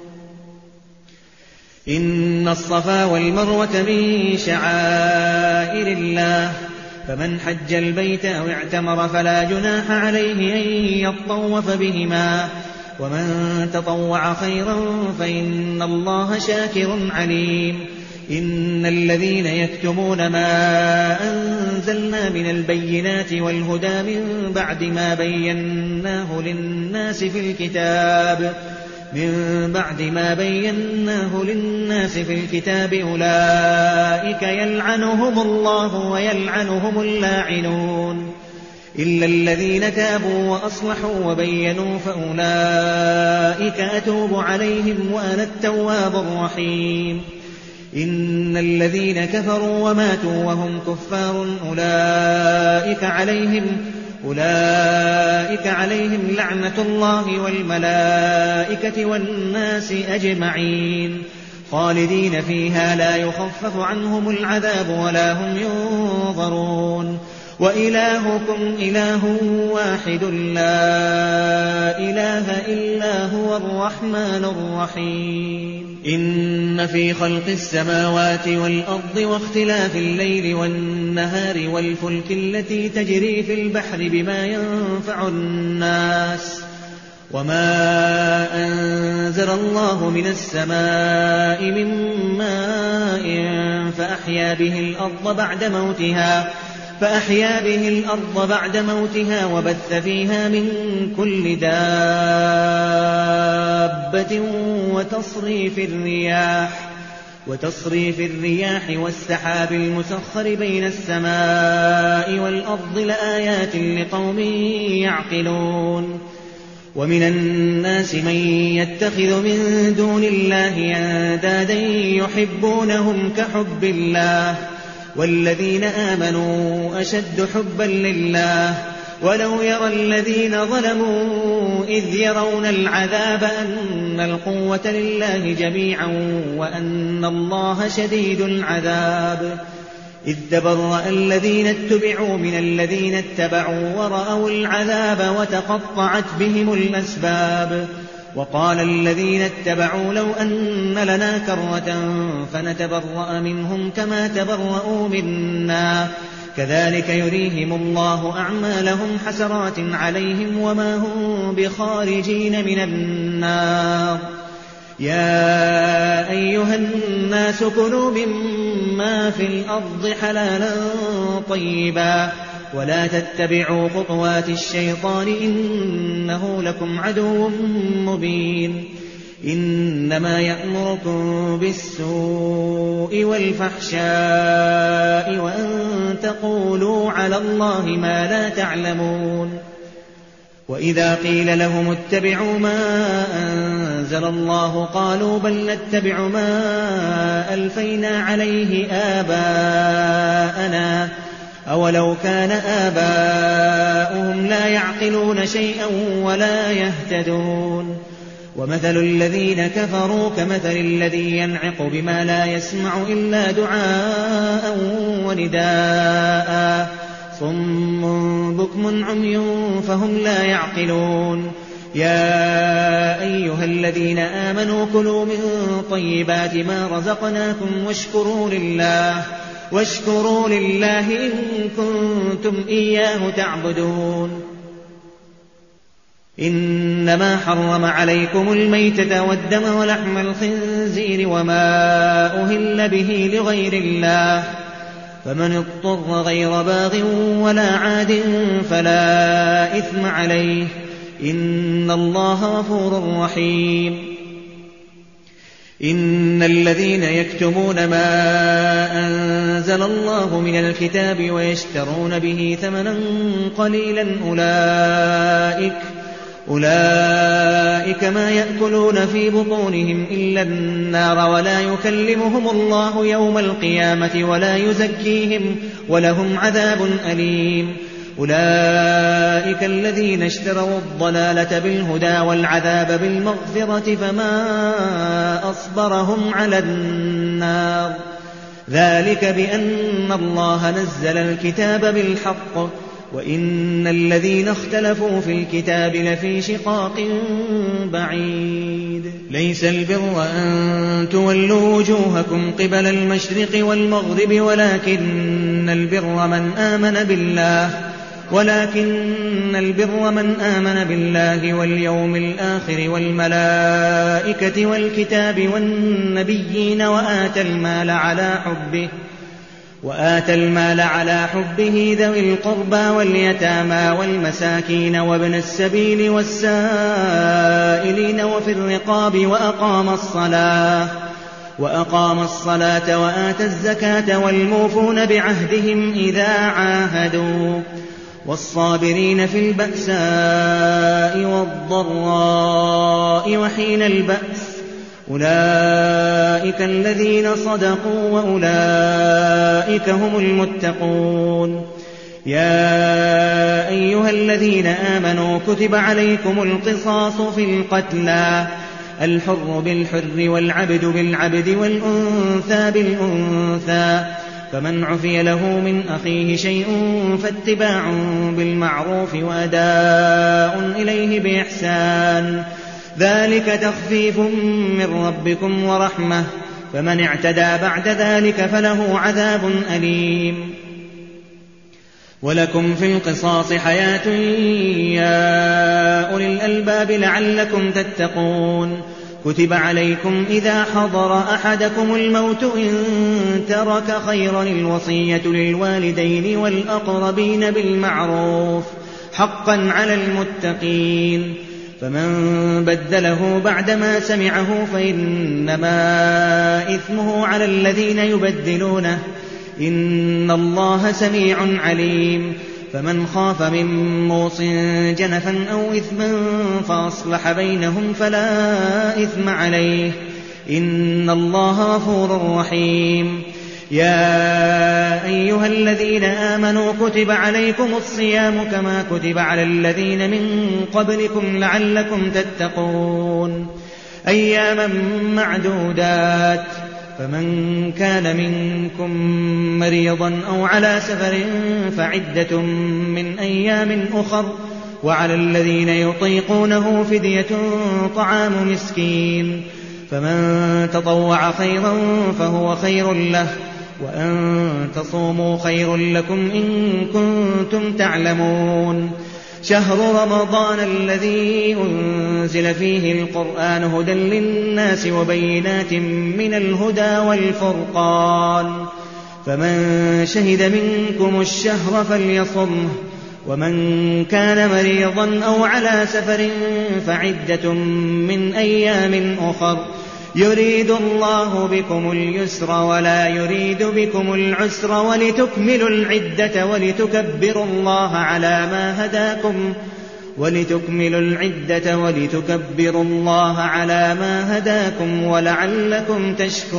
إن الصفا والمروة من شعائر الله فمن حج البيت أو اعتمر فلا جناح عليه أن يطوف بهما ومن تطوع خيرا فإن الله شاكر عليم إن الذين يكتمون ما أنزلنا من البينات والهدى من بعد ما بيناه للناس في الكتاب من بعد ما بيناه للناس في الكتاب أولئك يلعنهم الله ويلعنهم اللاعنون إلا الذين تابوا وأصلحوا وبينوا فأولئك أتوب عليهم وأنا التواب الرحيم إن الذين كفروا وماتوا وهم كفار أولئك عليهم أولئك عليهم لعنة الله والملائكة والناس أجمعين خالدين فيها لا يخفف عنهم العذاب ولا هم ينظرون وإلهكم إله واحد لا إله إلا هو الرحمن الرحيم إن في خلق السماوات والأرض واختلاف الليل والنهار والفلك التي تجري في البحر بما ينفع الناس وما أنزل الله من السماء من ماء فأحيا به الأرض بعد موتها فأحيا به الأرض بعد موتها وبث فيها من كل دابة وتصريف الرياح وتصريف الرياح والسحاب المسخر بين السماء والأرض لآيات لقوم يعقلون ومن الناس من يتخذ من دون الله أندادا يحبونهم كحب الله والذين آمنوا أشد حبا لله ولو يرى الذين ظلموا إذ يرون العذاب أن القوة لله جميعا وأن الله شديد العذاب إذ تبرأ الذين اتبعوا من الذين اتبعوا ورأوا العذاب وتقطعت بهم الأسباب وقال الذين اتبعوا لو أن لنا كرة فنتبرأ منهم كما تبرأوا منا كذلك يريهم الله أعمالهم حسرات عليهم وما هم بخارجين من النار يا أيها الناس كلوا مما في الأرض حلالا طيبا ولا تتبعوا خطوات الشيطان إنه لكم عدو مبين إنما يأمركم بالسوء والفحشاء وأن تقولوا على الله ما لا تعلمون وإذا قيل لهم اتبعوا ما أنزل الله قالوا بل نتبع ما ألفينا عليه آباءنا أولو كان آباؤهم لا يعقلون شيئا ولا يهتدون ومثل الذين كفروا كمثل الذي ينعق بما لا يسمع إلا دعاء ونداء صم بكم عمي فهم لا يعقلون يا أيها الذين آمنوا كلوا من طيبات ما رزقناكم واشكروا لله واشكروا لله إن كنتم إياه تعبدون إنما حرم عليكم الميتة والدم ولحم الخنزير وما أهل به لغير الله فمن اضطر غير باغ ولا عاد فلا إثم عليه إن الله غفور رحيم إن الذين يكتمون ما أنزل الله من الكتاب ويشترون به ثمنا قليلا أولئك أولئك ما يأكلون في بطونهم إلا النار ولا يكلمهم الله يوم القيامة ولا يزكيهم ولهم عذاب أليم أولئك الذين اشتروا الضلالة بالهدى والعذاب بالمغفرة فما أصبرهم على النار ذلك بأن الله نزل الكتاب بالحق وإن الذين اختلفوا في الكتاب لفي شقاق بعيد ليس البر أن تولوا وجوهكم قبل المشرق والمغرب ولكن البر من آمن بالله ولكن البر من آمن بالله واليوم الآخر والملائكة والكتاب والنبيين وآتى المال على حبه وآتى المال على حبه ذوي القربى واليتامى والمساكين وابن السبيل والسائلين وفي الرقاب وأقام الصلاة وأقام الصلاة وآتى الزكاة والموفون بعهدهم إذا عاهدوا والصابرين في البأساء والضراء وحين البأس أولئك الذين صدقوا وأولئك هم المتقون. يا أيها الذين آمنوا كتب عليكم القصاص في القتلى الحر بالحر والعبد بالعبد والأنثى بالأنثى فمن عفي له من أخيه شيء فاتباع بالمعروف وأداء إليه بإحسان ذلك تخفيف من ربكم ورحمة فمن اعتدى بعد ذلك فله عذاب أليم. ولكم في القصاص حياة يا أولي الألباب لعلكم تتقون. كتب عليكم إذا حضر أحدكم الموت إن ترك خيرا الوصية للوالدين والأقربين بالمعروف حقا على المتقين فمن بدله بعدما سمعه فإنما إثمه على الذين يبدلونه إن الله سميع عليم. فمن خاف من موص جنفا أو إثما فأصلح بينهم فلا إثم عليه إن الله غفور رحيم. يا أيها الذين آمنوا كتب عليكم الصيام كما كتب على الذين من قبلكم لعلكم تتقون أياما معدودات فمن كان منكم مريضا أو على سفر فعدة من أيام أخر وعلى الذين يطيقونه فدية طعام مسكين فمن تطوع خيرا فهو خير له وأن تصوموا خير لكم إن كنتم تعلمون. شهر رمضان الذي أنزل فيه القرآن هدى للناس وبينات من الهدى والفرقان فمن شهد منكم الشهر فليصمه ومن كان مريضا أو على سفر فعدة من أيام أخر يريد الله بكم اليسر ولا يريد بكم العسر ولتكملوا العدة ولتكبروا الله على ما هداكم ولتكملوا العدة ولتكبروا الله على ما هداكم ولعلكم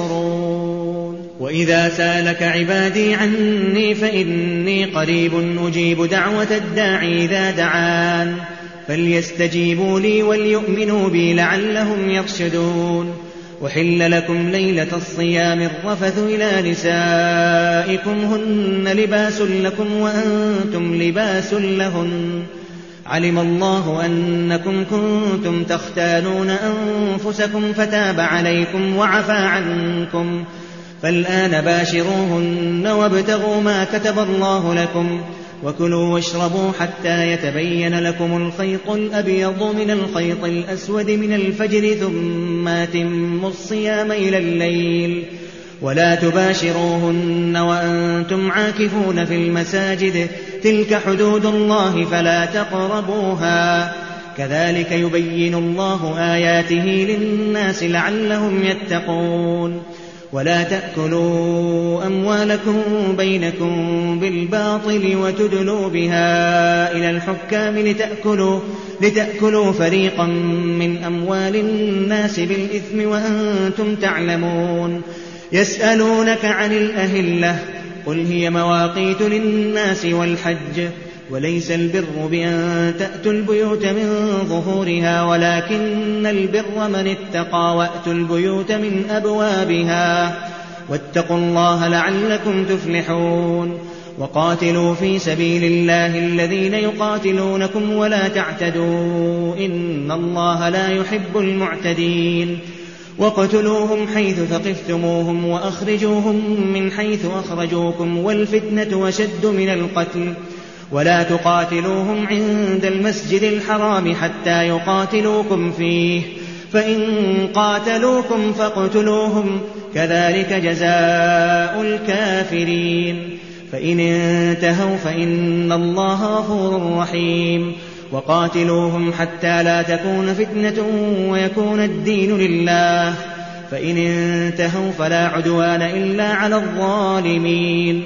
تشكرون. وإذا سالك عبادي عني فإني قريب أجيب دعوة الداعي إذا دعان فليستجيبوا لي وليؤمنوا بي لعلهم يرشدون. وحل لكم ليلة الصيام الرفث إلى نسائكم هن لباس لكم وأنتم لباس لهن علم الله أنكم كنتم تختانون أنفسكم فتاب عليكم وعفى عنكم فالآن باشروهن وابتغوا ما كتب الله لكم وكلوا واشربوا حتى يتبين لكم الخيط الأبيض من الخيط الأسود من الفجر ثم أتموا الصيام إلى الليل ولا تباشروهن وأنتم عاكفون في المساجد تلك حدود الله فلا تقربوها كذلك يبين الله آياته للناس لعلهم يتقون. ولا تأكلوا أموالكم بينكم بالباطل وتدلوا بها إلى الحكام لتأكلوا, لتأكلوا فريقا من أموال الناس بالإثم وأنتم تعلمون. يسألونك عن الأهلة قل هي مواقيت للناس والحج وليس البر بأن تأتوا البيوت من ظهورها ولكن البر من اتقى وأتوا البيوت من أبوابها واتقوا الله لعلكم تفلحون. وقاتلوا في سبيل الله الذين يقاتلونكم ولا تعتدوا إن الله لا يحب المعتدين. وقتلوهم حيث ثقفتموهم وأخرجوهم من حيث أخرجوكم والفتنة أشد من القتل ولا تقاتلوهم عند المسجد الحرام حتى يقاتلوكم فيه فإن قاتلوكم فاقتلوهم كذلك جزاء الكافرين فإن انتهوا فإن الله غفور رحيم وقاتلوهم حتى لا تكون فتنة ويكون الدين لله فإن انتهوا فلا عدوان إلا على الظالمين.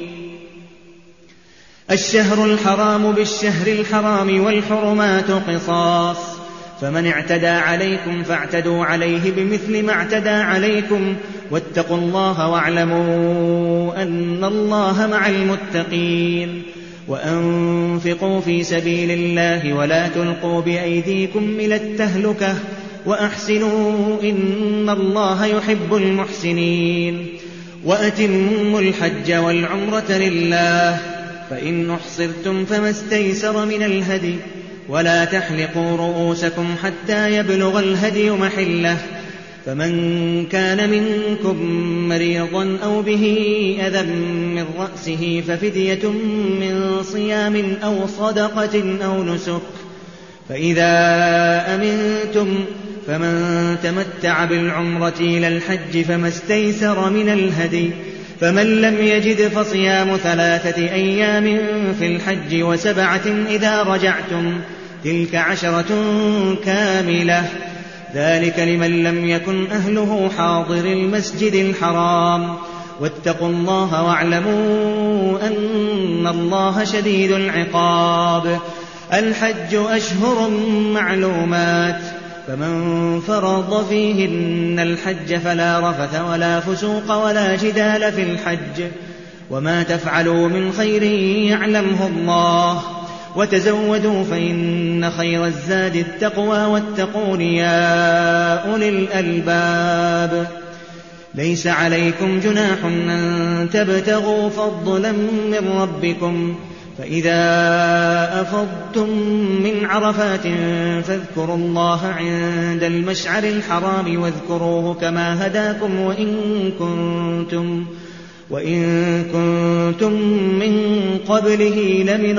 الشهر الحرام بالشهر الحرام والحرمات قصاص فمن اعتدى عليكم فاعتدوا عليه بمثل ما اعتدى عليكم واتقوا الله واعلموا أن الله مع المتقين وأنفقوا في سبيل الله ولا تلقوا بأيديكم إلى التهلكة وأحسنوا إن الله يحب المحسنين. وأتموا الحج والعمرة لله فإن أحصرتم فما استيسر من الهدي ولا تحلقوا رؤوسكم حتى يبلغ الهدي محله فمن كان منكم مريضا أو به أذى من رأسه ففدية من صيام أو صدقة أو نسك فإذا أمنتم فمن تمتع بالعمرة إلى الحج فما استيسر من الهدي فمن لم يجد فصيام ثلاثة أيام في الحج وسبعة إذا رجعتم تلك عشرة كاملة ذلك لمن لم يكن أهله حاضر المسجد الحرام واتقوا الله واعلموا أن الله شديد العقاب. الحج أشهر معلومات فمن فرض فيهن الحج فلا رفث ولا فسوق ولا جدال في الحج وما تفعلوا من خير يعلمه الله وتزودوا فإن خير الزاد التقوى واتقون يا أولي الألباب. ليس عليكم جناح أن تبتغوا فضلا من ربكم فإذا أفضتم من عرفات فاذكروا الله عند المشعر الحرام واذكروه كما هداكم وإن كنتم وإن كنتم من قبله لمن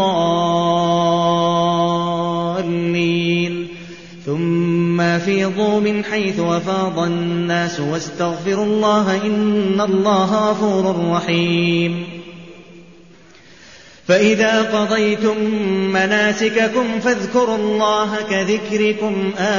الضالين ثم أفيضوا من حيث أفاض الناس واستغفروا الله إن الله غفور رحيم. فإذا قضيتم مناسككم فاذكروا الله كذكركم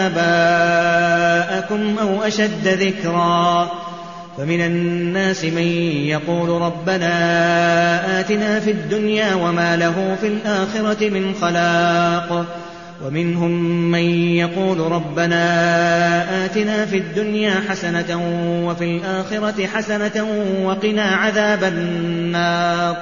آباءكم أو أشد ذكرا فمن الناس من يقول ربنا آتنا في الدنيا وما له في الآخرة من خلاق ومنهم من يقول ربنا آتنا في الدنيا حسنة وفي الآخرة حسنة وقنا عذاب النار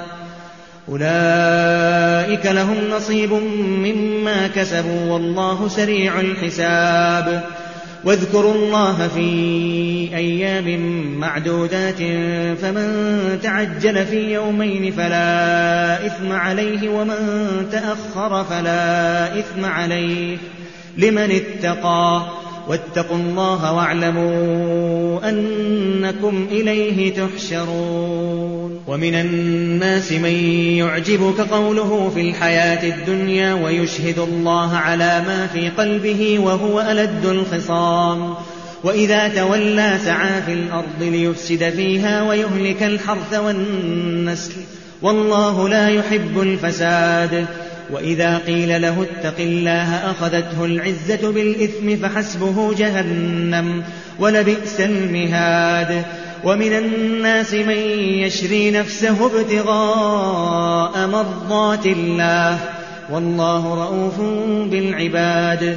أولئك لهم نصيب مما كسبوا والله سريع الحساب. واذكروا الله في أيام معدودات فمن تعجل في يومين فلا إثم عليه ومن تأخر فلا إثم عليه لمن اتقى واتقوا الله واعلموا أنكم إليه تحشرون. ومن الناس من يعجبك قوله في الحياة الدنيا ويشهد الله على ما في قلبه وهو ألد الخصام وإذا تولى سعى في الأرض ليفسد فيها ويهلك الحرث والنسل والله لا يحب الفساد. وإذا قيل له اتق الله أخذته العزة بالإثم فحسبه جهنم ولبئس المهاد. ومن الناس من يشري نفسه ابتغاء مرضات الله والله رؤوف بالعباد.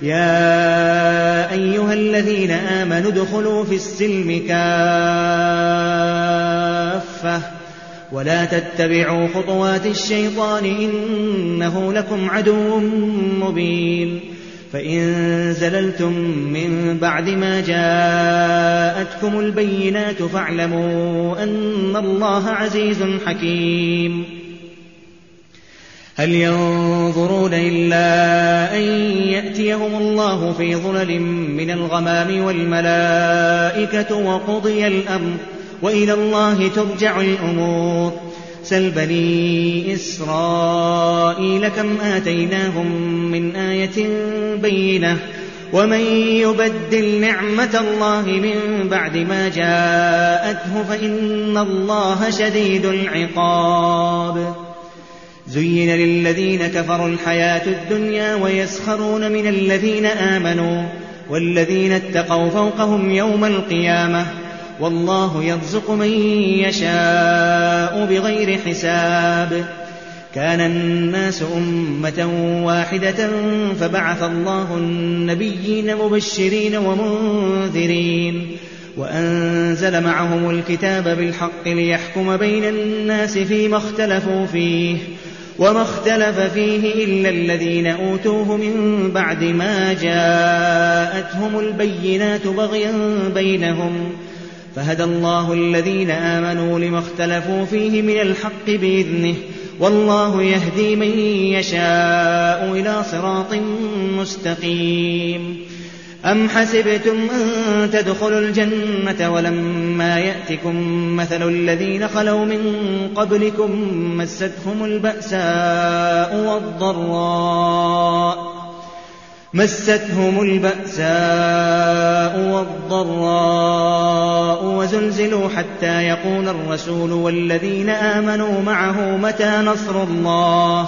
يا أيها الذين آمنوا ادخلوا في السلم كافة ولا تتبعوا خطوات الشيطان إنه لكم عدو مبين. فإن زللتم من بعد ما جاءتكم البينات فاعلموا أن الله عزيز حكيم. هل ينظرون إلا أن يأتيهم الله في ظلل من الغمام والملائكة وقضي الأمر وإلى الله ترجع الأمور. سل بني إسرائيل كم آتيناهم من آية بينة ومن يبدل نعمة الله من بعد ما جاءته فإن الله شديد العقاب. زين للذين كفروا الحياة الدنيا ويسخرون من الذين آمنوا والذين اتقوا فوقهم يوم القيامة والله يرزق من يشاء بغير حساب. كان الناس أمة واحدة فبعث الله النبيين مبشرين ومنذرين وأنزل معهم الكتاب بالحق ليحكم بين الناس فيما اختلفوا فيه وما اختلف فيه إلا الذين أوتوه من بعد ما جاءتهم البينات بغيا بينهم فهدى الله الذين آمنوا لما اختلفوا فيه من الحق بإذنه والله يهدي من يشاء إلى صراط مستقيم. أم حسبتم أن تدخلوا الجنة ولما يأتكم مثل الذين خلوا من قبلكم مستهم البأساء والضراء مستهم البأساء والضراء وزلزلوا حتى يقول الرسول والذين آمنوا معه متى نصر الله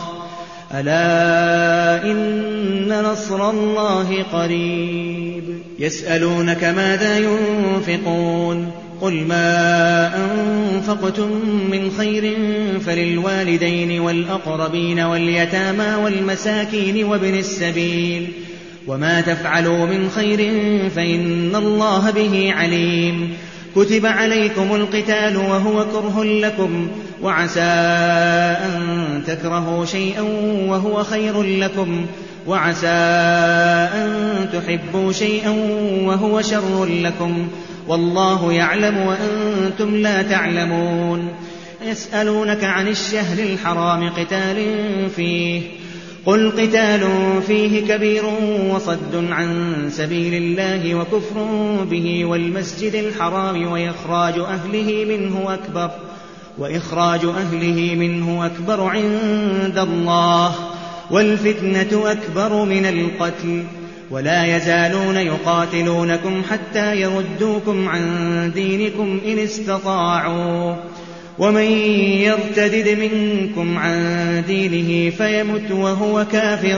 ألا إن نصر الله قريب. يسألونك ماذا ينفقون قل ما أنفقتم من خير فللوالدين والأقربين واليتامى والمساكين وابن السبيل وما تفعلوا من خير فإن الله به عليم. كتب عليكم القتال وهو كره لكم وعسى أن تكرهوا شيئا وهو خير لكم وعسى أن تحبوا شيئا وهو شر لكم والله يعلم وأنتم لا تعلمون. يسألونك عن الشهر الحرام قتال فيه قل قتال فيه كبير وصد عن سبيل الله وكفر به والمسجد الحرام وإخراج أهله منه أكبر وإخراج أهله منه أكبر عند الله والفتنة أكبر من القتل ولا يزالون يقاتلونكم حتى يردوكم عن دينكم إن استطاعوا ومن يرتدد منكم عن دينه فيمت وهو كافر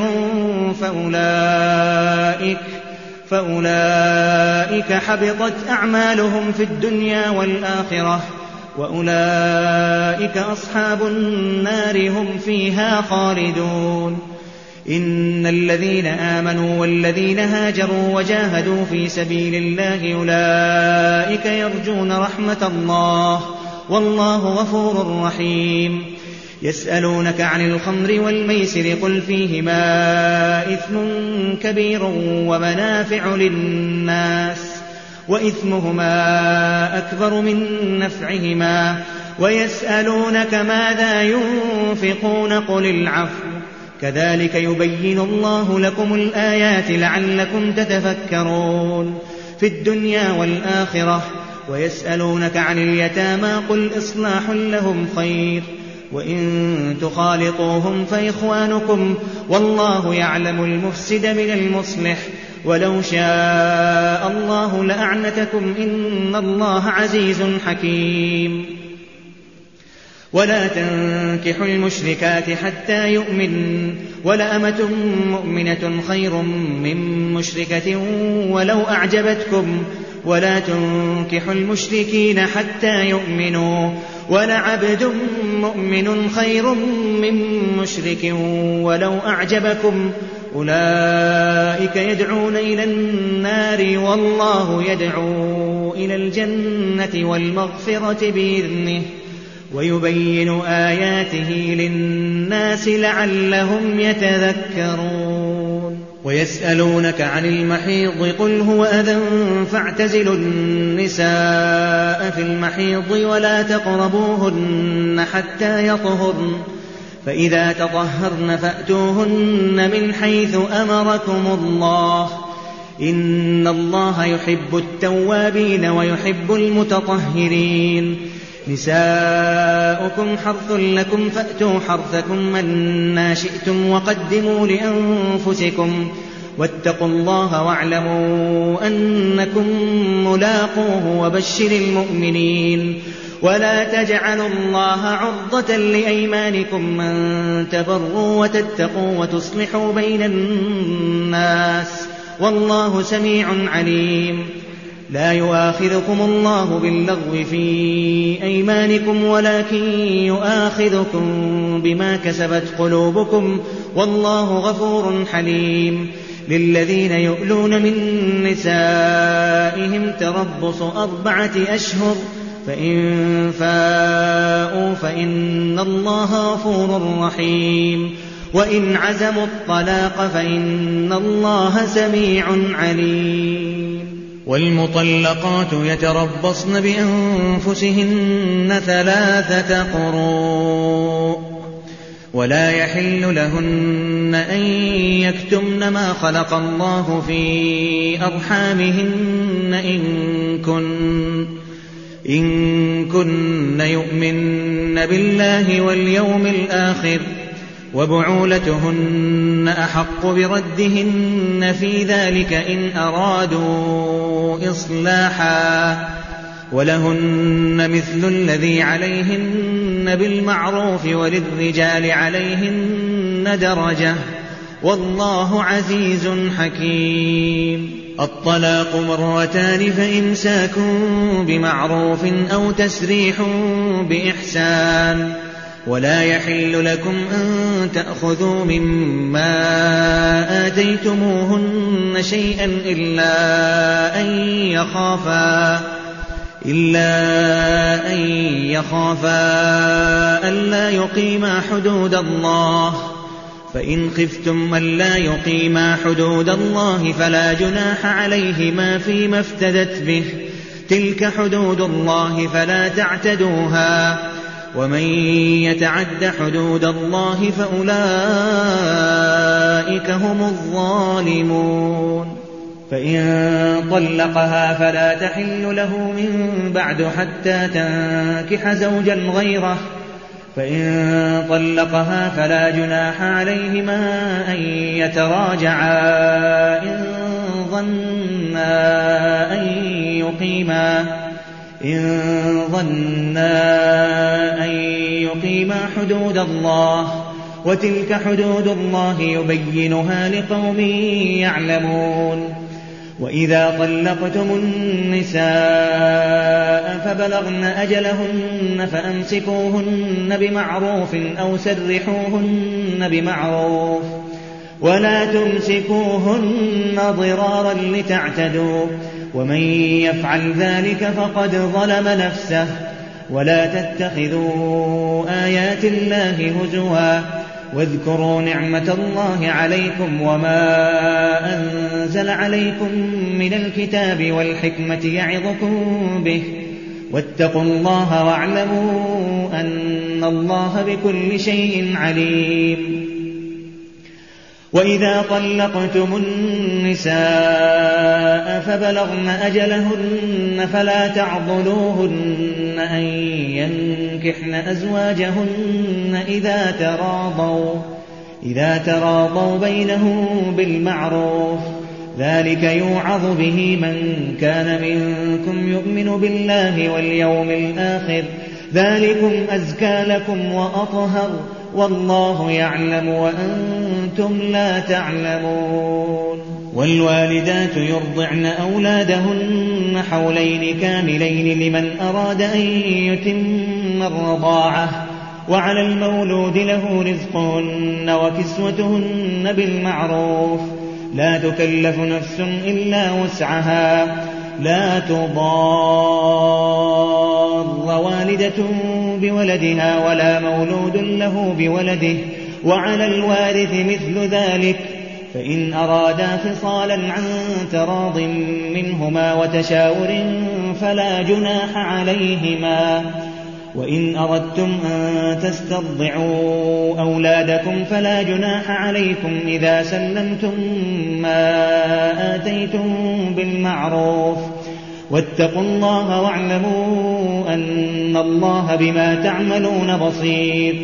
فأولئك, فأولئك حبطت أعمالهم في الدنيا والآخرة وأولئك أصحاب النار هم فيها خالدون. إن الذين آمنوا والذين هاجروا وجاهدوا في سبيل الله أولئك يرجون رحمة الله والله غفور رحيم. يسألونك عن الخمر والميسر قل فيهما إثم كبير ومنافع للناس وإثمهما أكبر من نفعهما ويسألونك ماذا ينفقون قل العفو كذلك يبين الله لكم الآيات لعلكم تتفكرون في الدنيا والآخرة. ويسألونك عن اليتامى قل إصلاح لهم خير وإن تخالطوهم فإخوانكم والله يعلم المفسد من المصلح ولو شاء الله لأعنتكم إن الله عزيز حكيم. ولا تنكحوا المشركات حتى يؤمن ولأمة مؤمنة خير من مشركة ولو أعجبتكم ولا تنكحوا المشركين حتى يؤمنوا ولعبد مؤمن خير من مشرك ولو أعجبكم أولئك يدعون إلى النار والله يدعو إلى الجنة والمغفرة بإذنه ويبين آياته للناس لعلهم يتذكرون. ويسألونك عن المحيض قل هو أذى فاعتزلوا النساء في المحيض ولا تقربوهن حتى يطهرن فإذا تطهرن فأتوهن من حيث أمركم الله إن الله يحب التوابين ويحب المتطهرين. نساؤكم حرث لكم فأتوا حرثكم أنى شئتم وقدموا لأنفسكم واتقوا الله واعلموا أنكم ملاقوه وبشر المؤمنين ولا تجعلوا الله عرضة لأيمانكم أن تبروا وتتقوا وتصلحوا بين الناس والله سميع عليم. لا يؤاخذكم الله باللغو في أيمانكم ولكن يؤاخذكم بما كسبت قلوبكم والله غفور حليم. للذين يؤلون من نسائهم تربص أربعة أشهر فإن فاءوا فإن الله غفور رحيم وإن عزموا الطلاق فإن الله سميع عليم. والمطلقات يتربصن بأنفسهن ثلاثة قروء ولا يحل لهن أن يكتمن ما خلق الله في أرحامهن إن كن إن كن يؤمن بالله واليوم الآخر وبعولتهن أحق بردهن في ذلك إن أرادوا إصلاحا ولهن مثل الذي عليهن بالمعروف وللرجال عليهن درجة والله عزيز حكيم. الطلاق مرتان فإمساك بمعروف أو تسريح بإحسان ولا يحل لكم أن تأخذوا مما آتيتموهن شيئا إلا أن يخافا إلا أن يخافا ألا يقيما حدود الله فإن خفتم ألا يقيما حدود الله فلا جناح عليهما فيما افتدت به تلك حدود الله فلا تعتدوها ومن يتعد حدود الله فأولئك هم الظالمون. فإن طلقها فلا تحل له من بعد حتى تنكح زوجا غيره فإن طلقها فلا جناح عليهما أن يتراجعا إن ظنا أن يقيما إن ظنا أن يقيما حدود الله وتلك حدود الله يبينها لقوم يعلمون. وإذا طلقتم النساء فبلغن أجلهن فأمسكوهن بمعروف أو سرحوهن بمعروف ولا تمسكوهن ضرارا لتعتدوا ومن يفعل ذلك فقد ظلم نفسه ولا تتخذوا آيات الله هزوا واذكروا نعمة الله عليكم وما أنزل عليكم من الكتاب والحكمة يعظكم به واتقوا الله واعلموا أن الله بكل شيء عليم. وإذا طلقتم النساء فبلغن أجلهن فلا تعضلوهن أن ينكحن أزواجهن إذا تراضوا إذا تراضوا بينهم بالمعروف ذلك يوعظ به من كان منكم يؤمن بالله واليوم الآخر ذلكم أزكى لكم وأطهر والله يعلم وأنتم لا تعلمون. والوالدات يرضعن أولادهن حولين كاملين لمن أراد أن يتم الرضاعة وعلى المولود له رزقهن وكسوتهن بالمعروف لا تكلف نفس إلا وسعها لا تضار والدة بولدها ولا مولود له بولده وعلى الوارث مثل ذلك فإن أرادا فصالا عن تراض منهما وتشاور فلا جناح عليهما. وإن أردتم أن تسترضعوا أولادكم فلا جناح عليكم إذا سلمتم ما آتيتم بالمعروف واتقوا الله واعلموا أن الله بما تعملون بصير.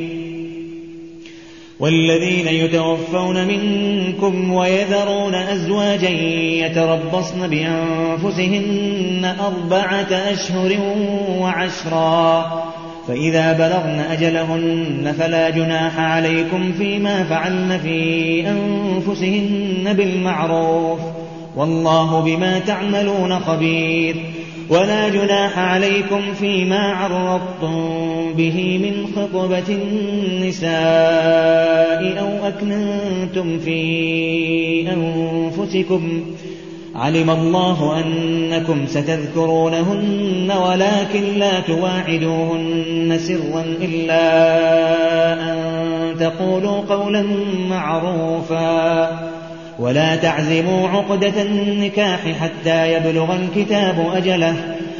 والذين يتوفون منكم ويذرون أزواجا يتربصن بأنفسهن أربعة أشهر وعشرا، فإذا بلغن أجلهن فلا جناح عليكم فيما فعلن في أنفسهن بالمعروف، والله بما تعملون خبير. ولا جناح عليكم فيما عرضتم به من خطبة النساء أو أكننتم في أنفسكم، علم الله أنكم ستذكرونهن ولكن لا تواعدوهن سرا إلا أن تقولوا قولا معروفا، ولا تعزموا عقدة النكاح حتى يبلغ الكتاب أجله،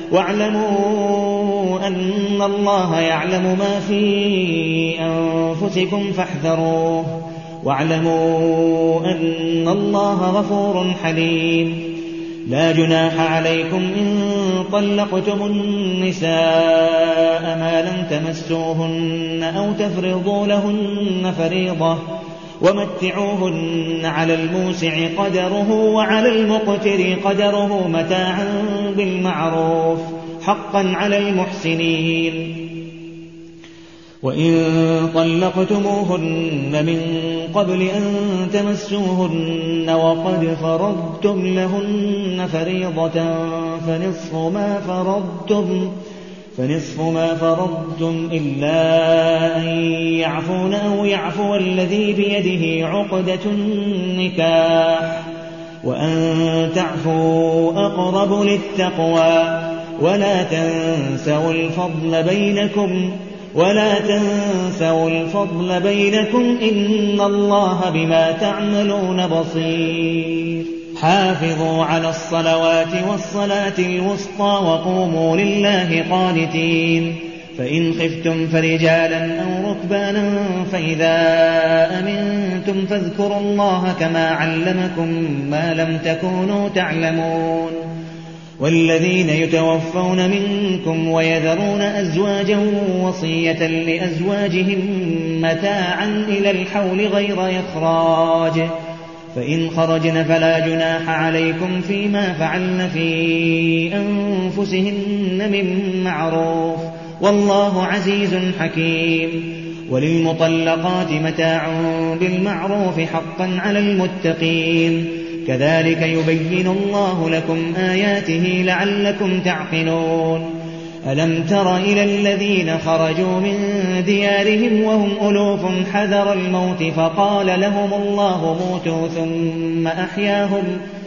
واعلموا أن الله يعلم ما في أنفسكم فاحذروه، واعلموا أن الله غفور حليم. لا جناح عليكم إن طلقتم النساء ما لم تمسوهن أو تفرضوا لهن فريضة، ومتعوهن على الموسع قدره وعلى المقتر قدره متاعا بالمعروف حقا على المحسنين. وإن طلقتموهن من قبل أن تمسوهن وقد فرضتم لهن فريضة فنصف ما فرضتم فنصف ما فرضتم إلا أن يعفون أو يعفو الذي بيده عقدة النكاح، وأن تعفوا أقرب للتقوى. ولا تنسوا الفضل بينكم ولا تنسوا الفضل بينكم إن الله بما تعملون بصير. حافظوا على الصلوات والصلاة الوسطى وقوموا لله قانتين. فإن خفتم فرجالا أو ركبانا فإذا أمنتم فاذكروا الله كما علمكم ما لم تكونوا تعلمون. والذين يتوفون منكم ويذرون أزواجا وصية لأزواجهم متاعا إلى الحول غير إخراج، فإن خرجن فلا جناح عليكم فيما فعلن في أنفسهن من معروف، والله عزيز حكيم. وللمطلقات متاع بالمعروف حقا على المتقين، كذلك يبين الله لكم آياته لعلكم تعقلون. ألم تر إلى الذين خرجوا من ديارهم وهم ألوف حذر الموت فقال لهم الله موتوا ثم أحياهم،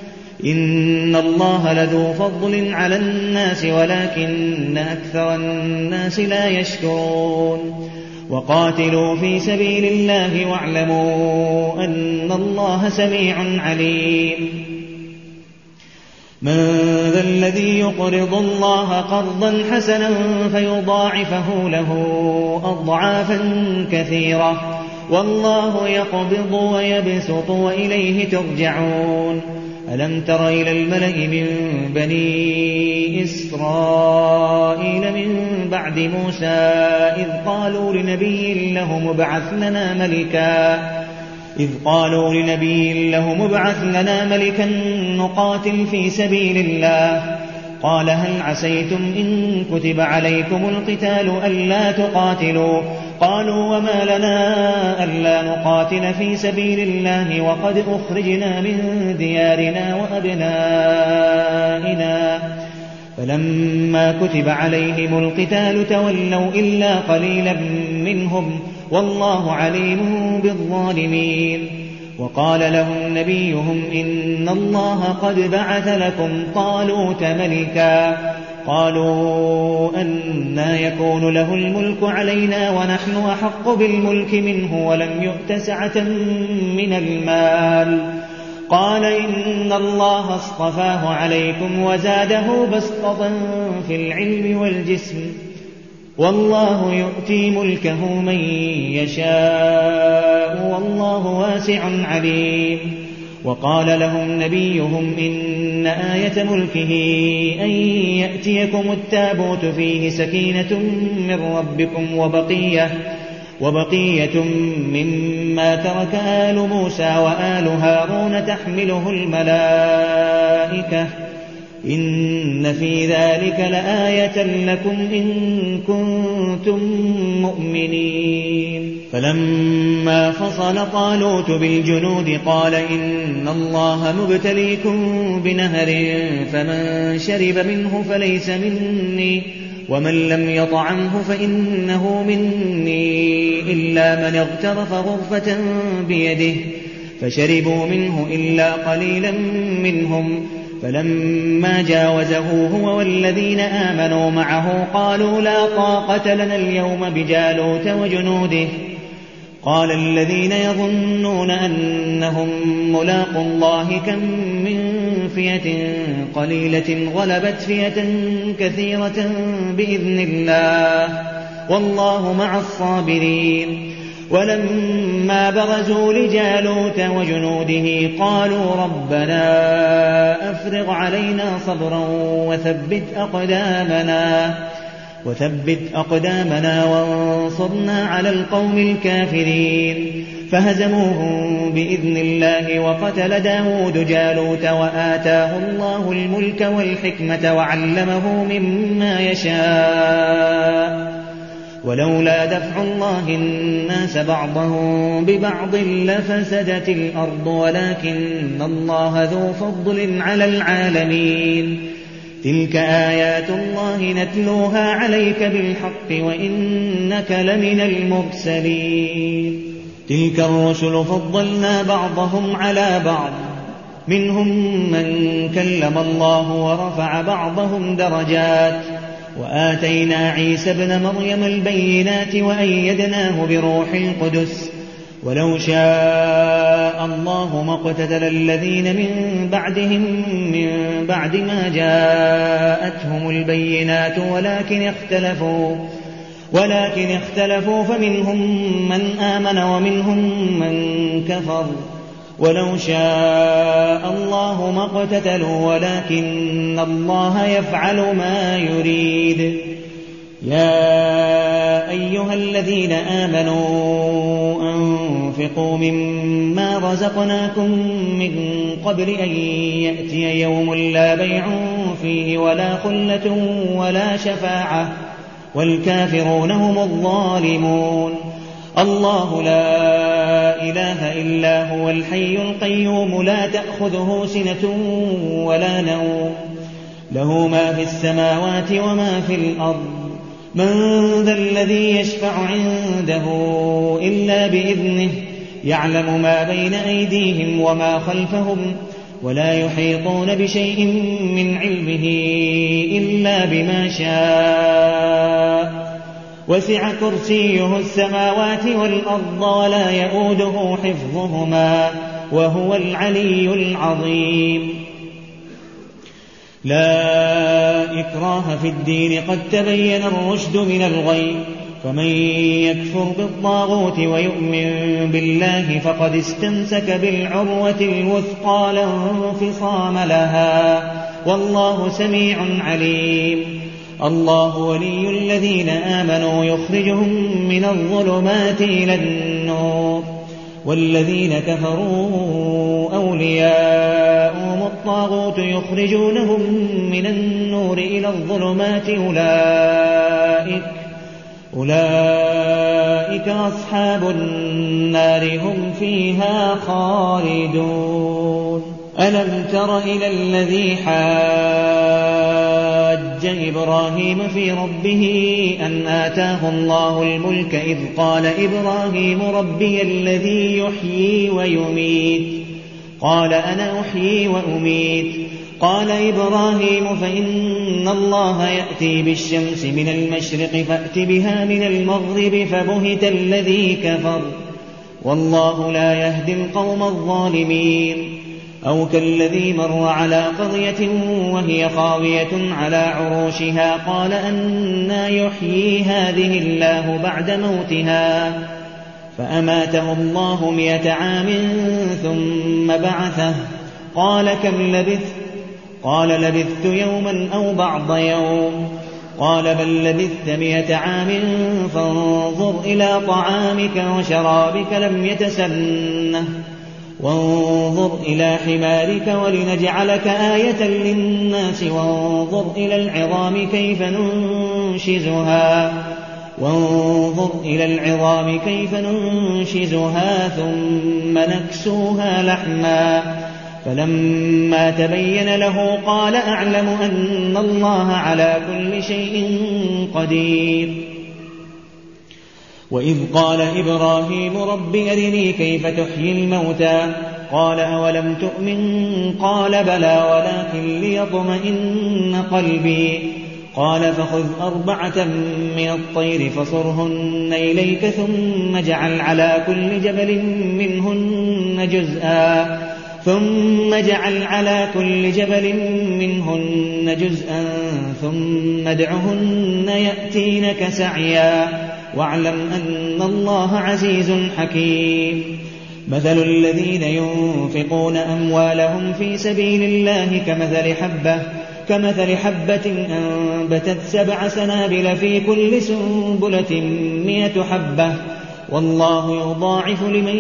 إن الله لذو فضل على الناس ولكن أكثر الناس لا يشكرون. وقاتلوا في سبيل الله واعلموا أن الله سميع عليم. من ذا الذي يقرض الله قرضا حسنا فيضاعفه له أضعافا كثيرة، والله يقبض ويبسط وإليه ترجعون. ألم تر إلى الملأ من بني إسرائيل من بعد موسى إذ قالوا لنبي له ابعث لنا ملكا إذ قالوا لنبي له ابعث لنا ملكا نقاتل في سبيل الله، قال هل عسيتم إن كتب عليكم القتال ألا تقاتلوا؟ قالوا وما لنا ألا نقاتل في سبيل الله وقد أخرجنا من ديارنا وأبنائنا، فلما كتب عليهم القتال تولوا إلا قليلا منهم، والله عليم بالظالمين. وقال لهم نبيهم إن الله قد بعث لكم طالوت ملكا، قالوا أنى يكون له الملك علينا ونحن أحق بالملك منه ولم يؤت سعة من المال، قال إن الله اصطفاه عليكم وزاده بسطة في العلم والجسم، والله يؤتي ملكه من يشاء والله واسع عليم. وقال لهم نبيهم إن آية ملكه أن يأتيكم التابوت فيه سكينة من ربكم وبقية, وبقية مما ترك آل موسى وآل هارون تحمله الملائكة إن في ذلك لآية لكم إن كنتم مؤمنين. فلما فصل طالوت بالجنود قال إن الله مبتليكم بنهر فمن شرب منه فليس مني ومن لم يطعمه فإنه مني إلا من اغترف غرفة بيده فشربوا منه إلا قليلا منهم. فلما جاوزه هو والذين آمنوا معه قالوا لا طاقة لنا اليوم بجالوت وجنوده. قال الذين يظنون أنهم ملاقوا الله كم من فئة قليلة غلبت فئة كثيرة بإذن الله والله مع الصابرين. ولما برزوا لجالوت وجنوده قالوا ربنا أفرغ علينا صبرا وثبت أقدامنا, وثبت أقدامنا وانصرنا على القوم الكافرين. فهزموهم بإذن الله وقتل داود جالوت وآتاه الله الملك والحكمة وعلمه مما يشاء ولولا دفع الله الناس بعضهم ببعض لفسدت الأرض ولكن الله ذو فضل على العالمين. تلك آيات الله نتلوها عليك بالحق وإنك لمن المرسلين. تلك الرسل فضلنا بعضهم على بعض منهم من كلم الله ورفع بعضهم درجات وآتينا عيسى ابن مريم البينات وأيدناه بروح القدس ولو شاء الله ما اقتتل الذين من بعدهم من بعد ما جاءتهم البينات ولكن اختلفوا ولكن اختلفوا فمنهم من آمن ومنهم من كفر ولو شاء الله ما اقتتلوا ولكن الله يفعل ما يريد. يا أيها الذين آمنوا أنفقوا مما رزقناكم من قبل أن يأتي يوم لا بيع فيه ولا خلة ولا شفاعة والكافرون هم الظالمون. الله لا إله إلا هو الحي القيوم لا تأخذه سنة ولا نوم له ما في السماوات وما في الأرض من ذا الذي يشفع عنده إلا بإذنه يعلم ما بين أيديهم وما خلفهم ولا يحيطون بشيء من علمه إلا بما شاء وسع كرسيه السماوات والأرض ولا يؤوده حفظهما وهو العلي العظيم. لا إكراه في الدين قد تبين الرشد من الغي فمن يكفر بالطاغوت ويؤمن بالله فقد استمسك بالعروة الوثقى لا انفصام لها والله سميع عليم. الله ولي الذين آمنوا يخرجهم من الظلمات إلى النور والذين كفروا أولياؤهم الطاغوت يخرجونهم من النور إلى الظلمات أولئك, أولئك أصحاب النار هم فيها خالدون. ألم تر إلى الذي حاج إبراهيم في ربه أن آتاه الله الملك إذ قال إبراهيم ربي الذي يحيي ويميت قال أنا أحيي وأميت قال إبراهيم فإن الله يأتي بالشمس من المشرق فأت بها من المغرب فبهت الذي كفر والله لا يهدي القوم الظالمين. أو كالذي مر على قرية وهي خاوية على عروشها قال أنى يحيي هذه الله بعد موتها فأماته الله مئة عام ثم بعثه قال كم لبثت؟ قال لبثت يوما أو بعض يوم. قال بل لبثت مئة عام فانظر إلى طعامك وشرابك لم يتسنه وانظر إلى حمارك ولنجعلك آية للناس وانظر إلى العظام كيف ننشزها وانظر إلى العظام كيف ننشزها ثم نكسوها لحما فلما تبين له قال أعلم أن الله على كل شيء قدير. وإذ قال إبراهيم رب أرني كيف تحيي الموتى قال أولم تؤمن قال بلى ولكن ليطمئن قلبي قال فخذ أربعة من الطير فصرهن إليك ثم اجعل على كل جبل منهن جزءا ثم اجعل على كل جبل منهن جزءا ثم ادعهن يأتينك سعيا واعلم أن الله عزيز حكيم. مثل الذين ينفقون أموالهم في سبيل الله كمثل حبة كمثل حبة أنبتت سبع سنابل في كل سنبلة مئة حبة والله يضاعف لمن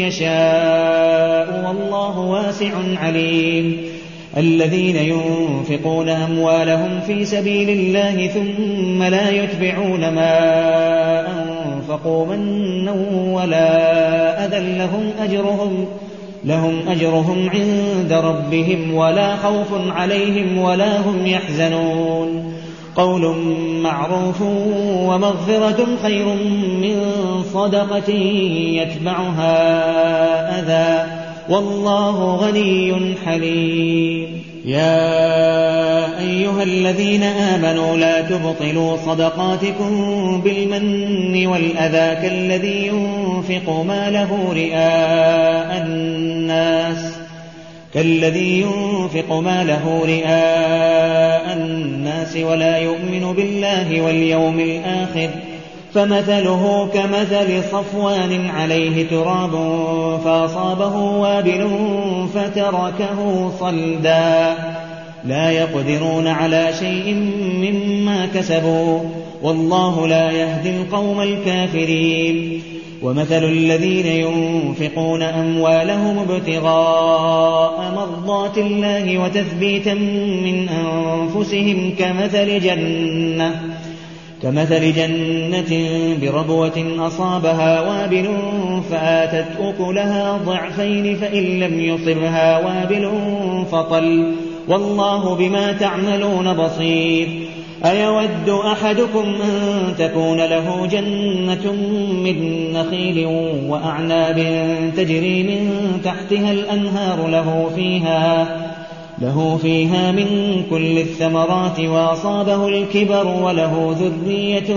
يشاء والله واسع عليم. الذين ينفقون أموالهم في سبيل الله ثم لا يتبعون ما أنفقوا منا ولا أذى لهم أجرهم لهم أجرهم عند ربهم ولا خوف عليهم ولا هم يحزنون. قول معروف ومغفرة خير من صدقة يتبعها أذى والله غني حليم. يا أيها الذين آمنوا لا تبطلوا صدقاتكم بالمن والأذى كالذي ينفق ماله رئاء الناس كالذي ينفق ماله رئاء الناس ولا يؤمن بالله واليوم الآخر فمثله كمثل صفوان عليه تراب فأصابه وابل فتركه صلدا لا يقدرون على شيء مما كسبوا والله لا يهدي القوم الكافرين. ومثل الذين ينفقون أموالهم ابتغاء مرضات الله وتثبيتا من أنفسهم كمثل جنة كمثل جنة بربوة أصابها وابل فآتت أكلها ضعفين فإن لم يصبها وابل فطل والله بما تعملون بصير. أيود أحدكم أن تكون له جنة من نخيل وأعناب تجري من تحتها الأنهار له فيها له فيها من كل الثمرات وأصابه الكبر وله ذرية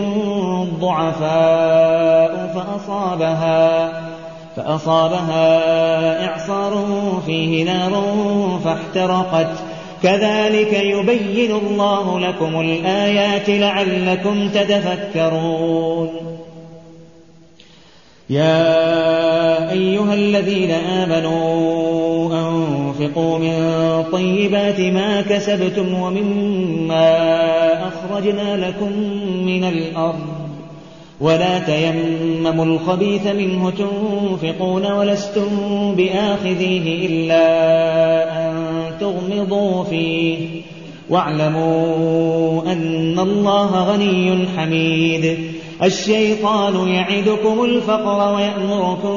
ضعفاء فأصابها فأصابها إعصار فيه نار فاحترقت كذلك يبين الله لكم الآيات لعلكم تتفكرون. يا أيها الذين آمنوا أنفقوا من طيبات ما كسبتم ومما أخرجنا لكم من الأرض ولا تيمموا الخبيث منه تنفقون ولستم بآخذيه إلا أن تغمضوا فيه واعلموا أن الله غني حميد. الشيطان يعدكم الفقر ويأمركم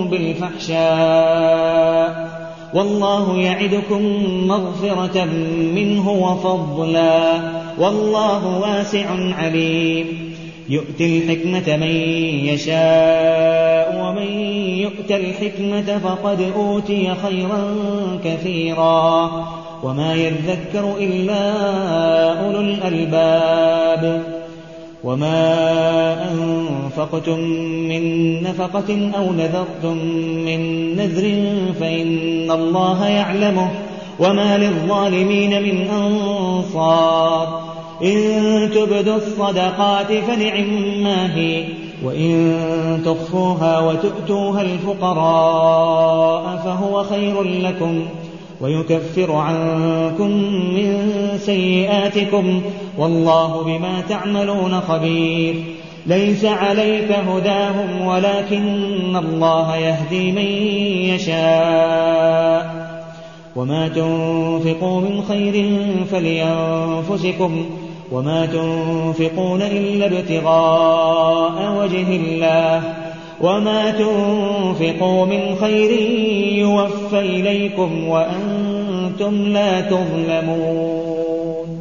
بالفحشاء والله يعدكم مغفرة منه وفضلا والله واسع عليم. يؤتي الحكمة من يشاء ومن يؤت الحكمة فقد أوتي خيرا كثيرا وما يذكر إلا أولو الألباب. وما أنفقتم من نفقة أو نذرتم من نذر فإن الله يعلمه وما للظالمين من أنصار. إن تبدوا الصدقات فنعما هي وإن تخفوها وتؤتوها الفقراء فهو خير لكم ويكفر عنكم من سيئاتكم والله بما تعملون خبير. ليس عليك هداهم ولكن الله يهدي من يشاء وما تنفقوا من خير فلينفسكم وما تنفقون إلا ابتغاء وجه الله وما تنفقوا من خير يوفى إليكم وأنتم لا تظلمون.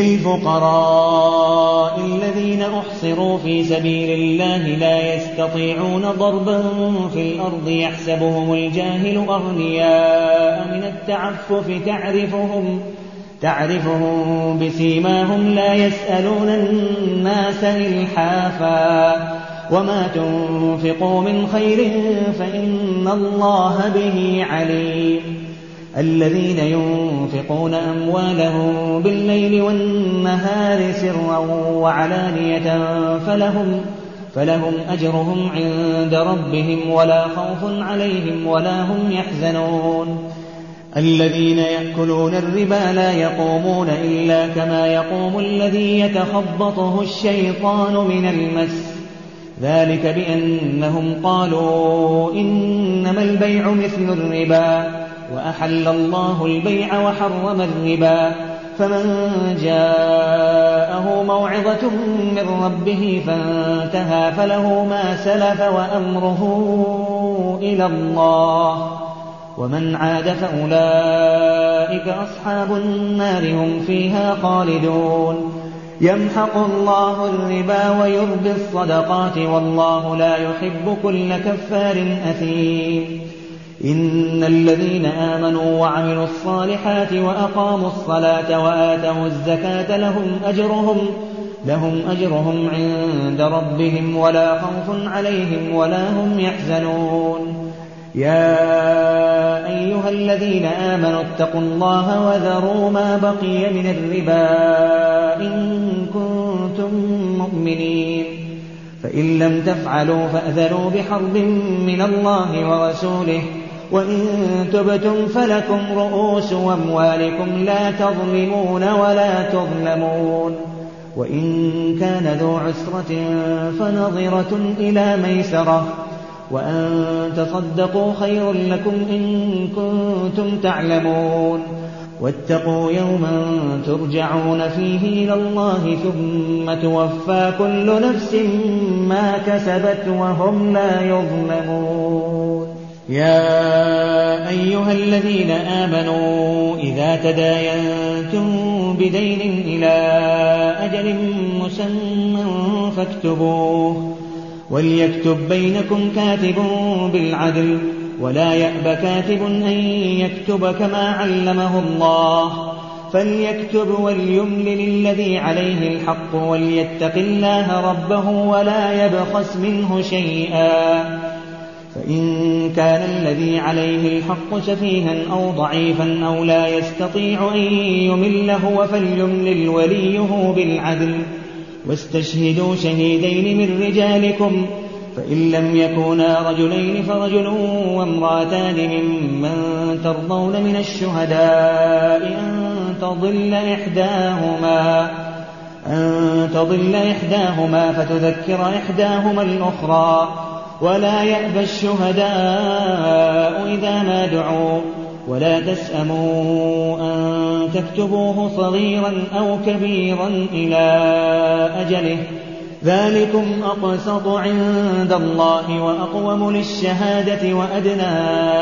للفقراء الذين أحصروا في سبيل الله لا يستطيعون ضربا في الأرض يحسبهم الجاهل أغنياء من التعفف تعرفهم تعرفهم بسيماهم لا يسألون الناس إلحافا وما تنفقوا من خير فإن الله به عليم. الذين ينفقون أموالهم بالليل والنهار سرا وعلانية فلهم, فلهم أجرهم عند ربهم ولا خوف عليهم ولا هم يحزنون. الذين يأكلون الربا لا يقومون إلا كما يقوم الذي يتخبطه الشيطان من المس ذلك بأنهم قالوا إنما البيع مثل الربا وأحل الله البيع وحرم الربا فمن جاءه موعظة من ربه فانتهى فله ما سلف وأمره إلى الله ومن عاد فأولئك أصحاب النار هم فيها خالدون. يمحق الله الربا ويربي الصدقات والله لا يحب كل كفار أثيم. إن الذين آمنوا وعملوا الصالحات وأقاموا الصلاة وآتوا الزكاة لهم أجرهم, لهم أجرهم عند ربهم ولا خوف عليهم ولا هم يحزنون. يا أيها الذين آمنوا اتقوا الله وذروا ما بقي من الربا إن كنتم مؤمنين فإن لم تفعلوا فأذنوا بحرب من الله ورسوله وإن تبتم فلكم رؤوس أموالكم لا تظلمون ولا تظلمون. وإن كان ذو عسرة فنظرة إلى ميسرة وأن تصدقوا خير لكم إن كنتم تعلمون. واتقوا يوما ترجعون فيه إلى الله ثم توفى كل نفس ما كسبت وهم لا يظلمون. يا أيها الذين آمنوا إذا تداينتم بدين إلى أجل مسمى فاكتبوه وليكتب بينكم كاتب بالعدل ولا يأب كاتب أن يكتب كما علمه الله فليكتب وليملل الذي عليه الحق وليتق الله ربه ولا يبخس منه شيئا فإن كان الذي عليه الحق سفيها أو ضعيفا أو لا يستطيع أن يمل هو فليملل وليه بالعدل واستشهدوا شهيدين من رجالكم فإن لم يكونا رجلين فرجل وامرأتان ممن ترضون من الشهداء أن تضل إحداهما أن تضل إحداهما فتذكر إحداهما الأخرى ولا يأبى الشهداء إذا ما دعوا ولا تسأموا أن تكتبوه صغيرا أو كبيرا إلى أجله ذلكم أقسط عند الله وأقوم للشهادة وأدنى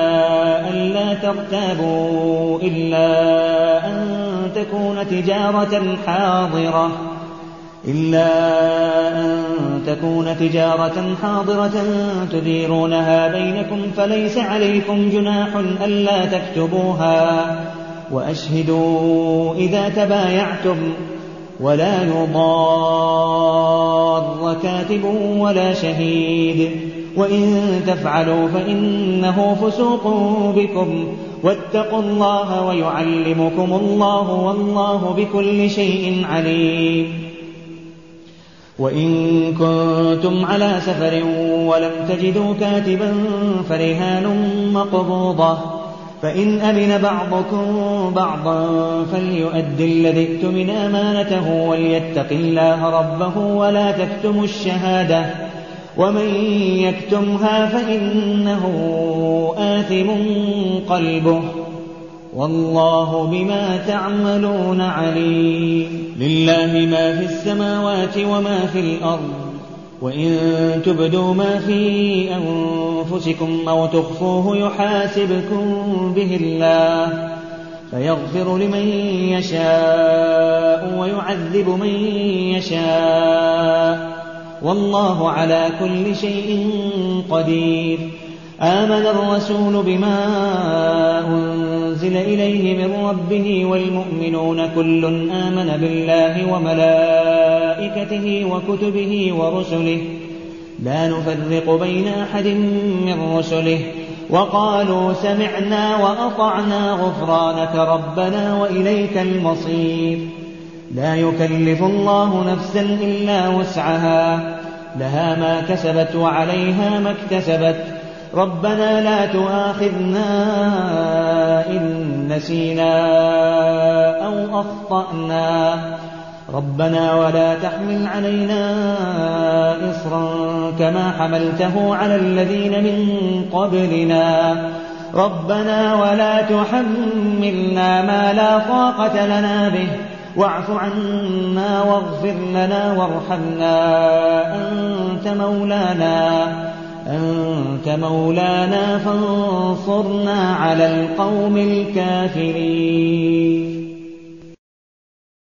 ألا ترتابوا إلا أن تكون تجارة حاضرة إلا أن تكون تجارة حاضرة تديرونها بينكم فليس عليكم جناح ألا تكتبوها وأشهدوا إذا تبايعتم ولا يضار كاتب ولا شهيد وإن تفعلوا فإنه فسوق بكم واتقوا الله ويعلمكم الله والله بكل شيء عليم. وإن كنتم على سفر ولم تجدوا كاتبا فرهان مقبوضة فإن أمن بعضكم بعضا فليؤد الذي ائتمن أمانته وليتق الله ربه ولا تكتموا الشهادة ومن يكتمها فإنه آثم قلبه والله بما تعملون عليم. لله ما في السماوات وما في الأرض وإن تبدوا ما في أنفسكم أو تخفوه يحاسبكم به الله فيغفر لمن يشاء ويعذب من يشاء والله على كل شيء قدير. آمن الرسول بما أنزل إليه من ربه والمؤمنون كل آمن بالله وملائكته وكتبه ورسله لا نفرق بين أحد من رسله وقالوا سمعنا وأطعنا غفرانك ربنا وإليك المصير. لا يكلف الله نفسا إلا وسعها لها ما كسبت وعليها ما اكتسبت ربنا لا تؤاخذنا إن نسينا أو أخطأنا ربنا ولا تحمل علينا إصرا كما حملته على الذين من قبلنا ربنا ولا تحملنا ما لا طاقة لنا به واعف عنا واغفر لنا وارحمنا أنت مولانا أنت مولانا فانصرنا على القوم الكافرين.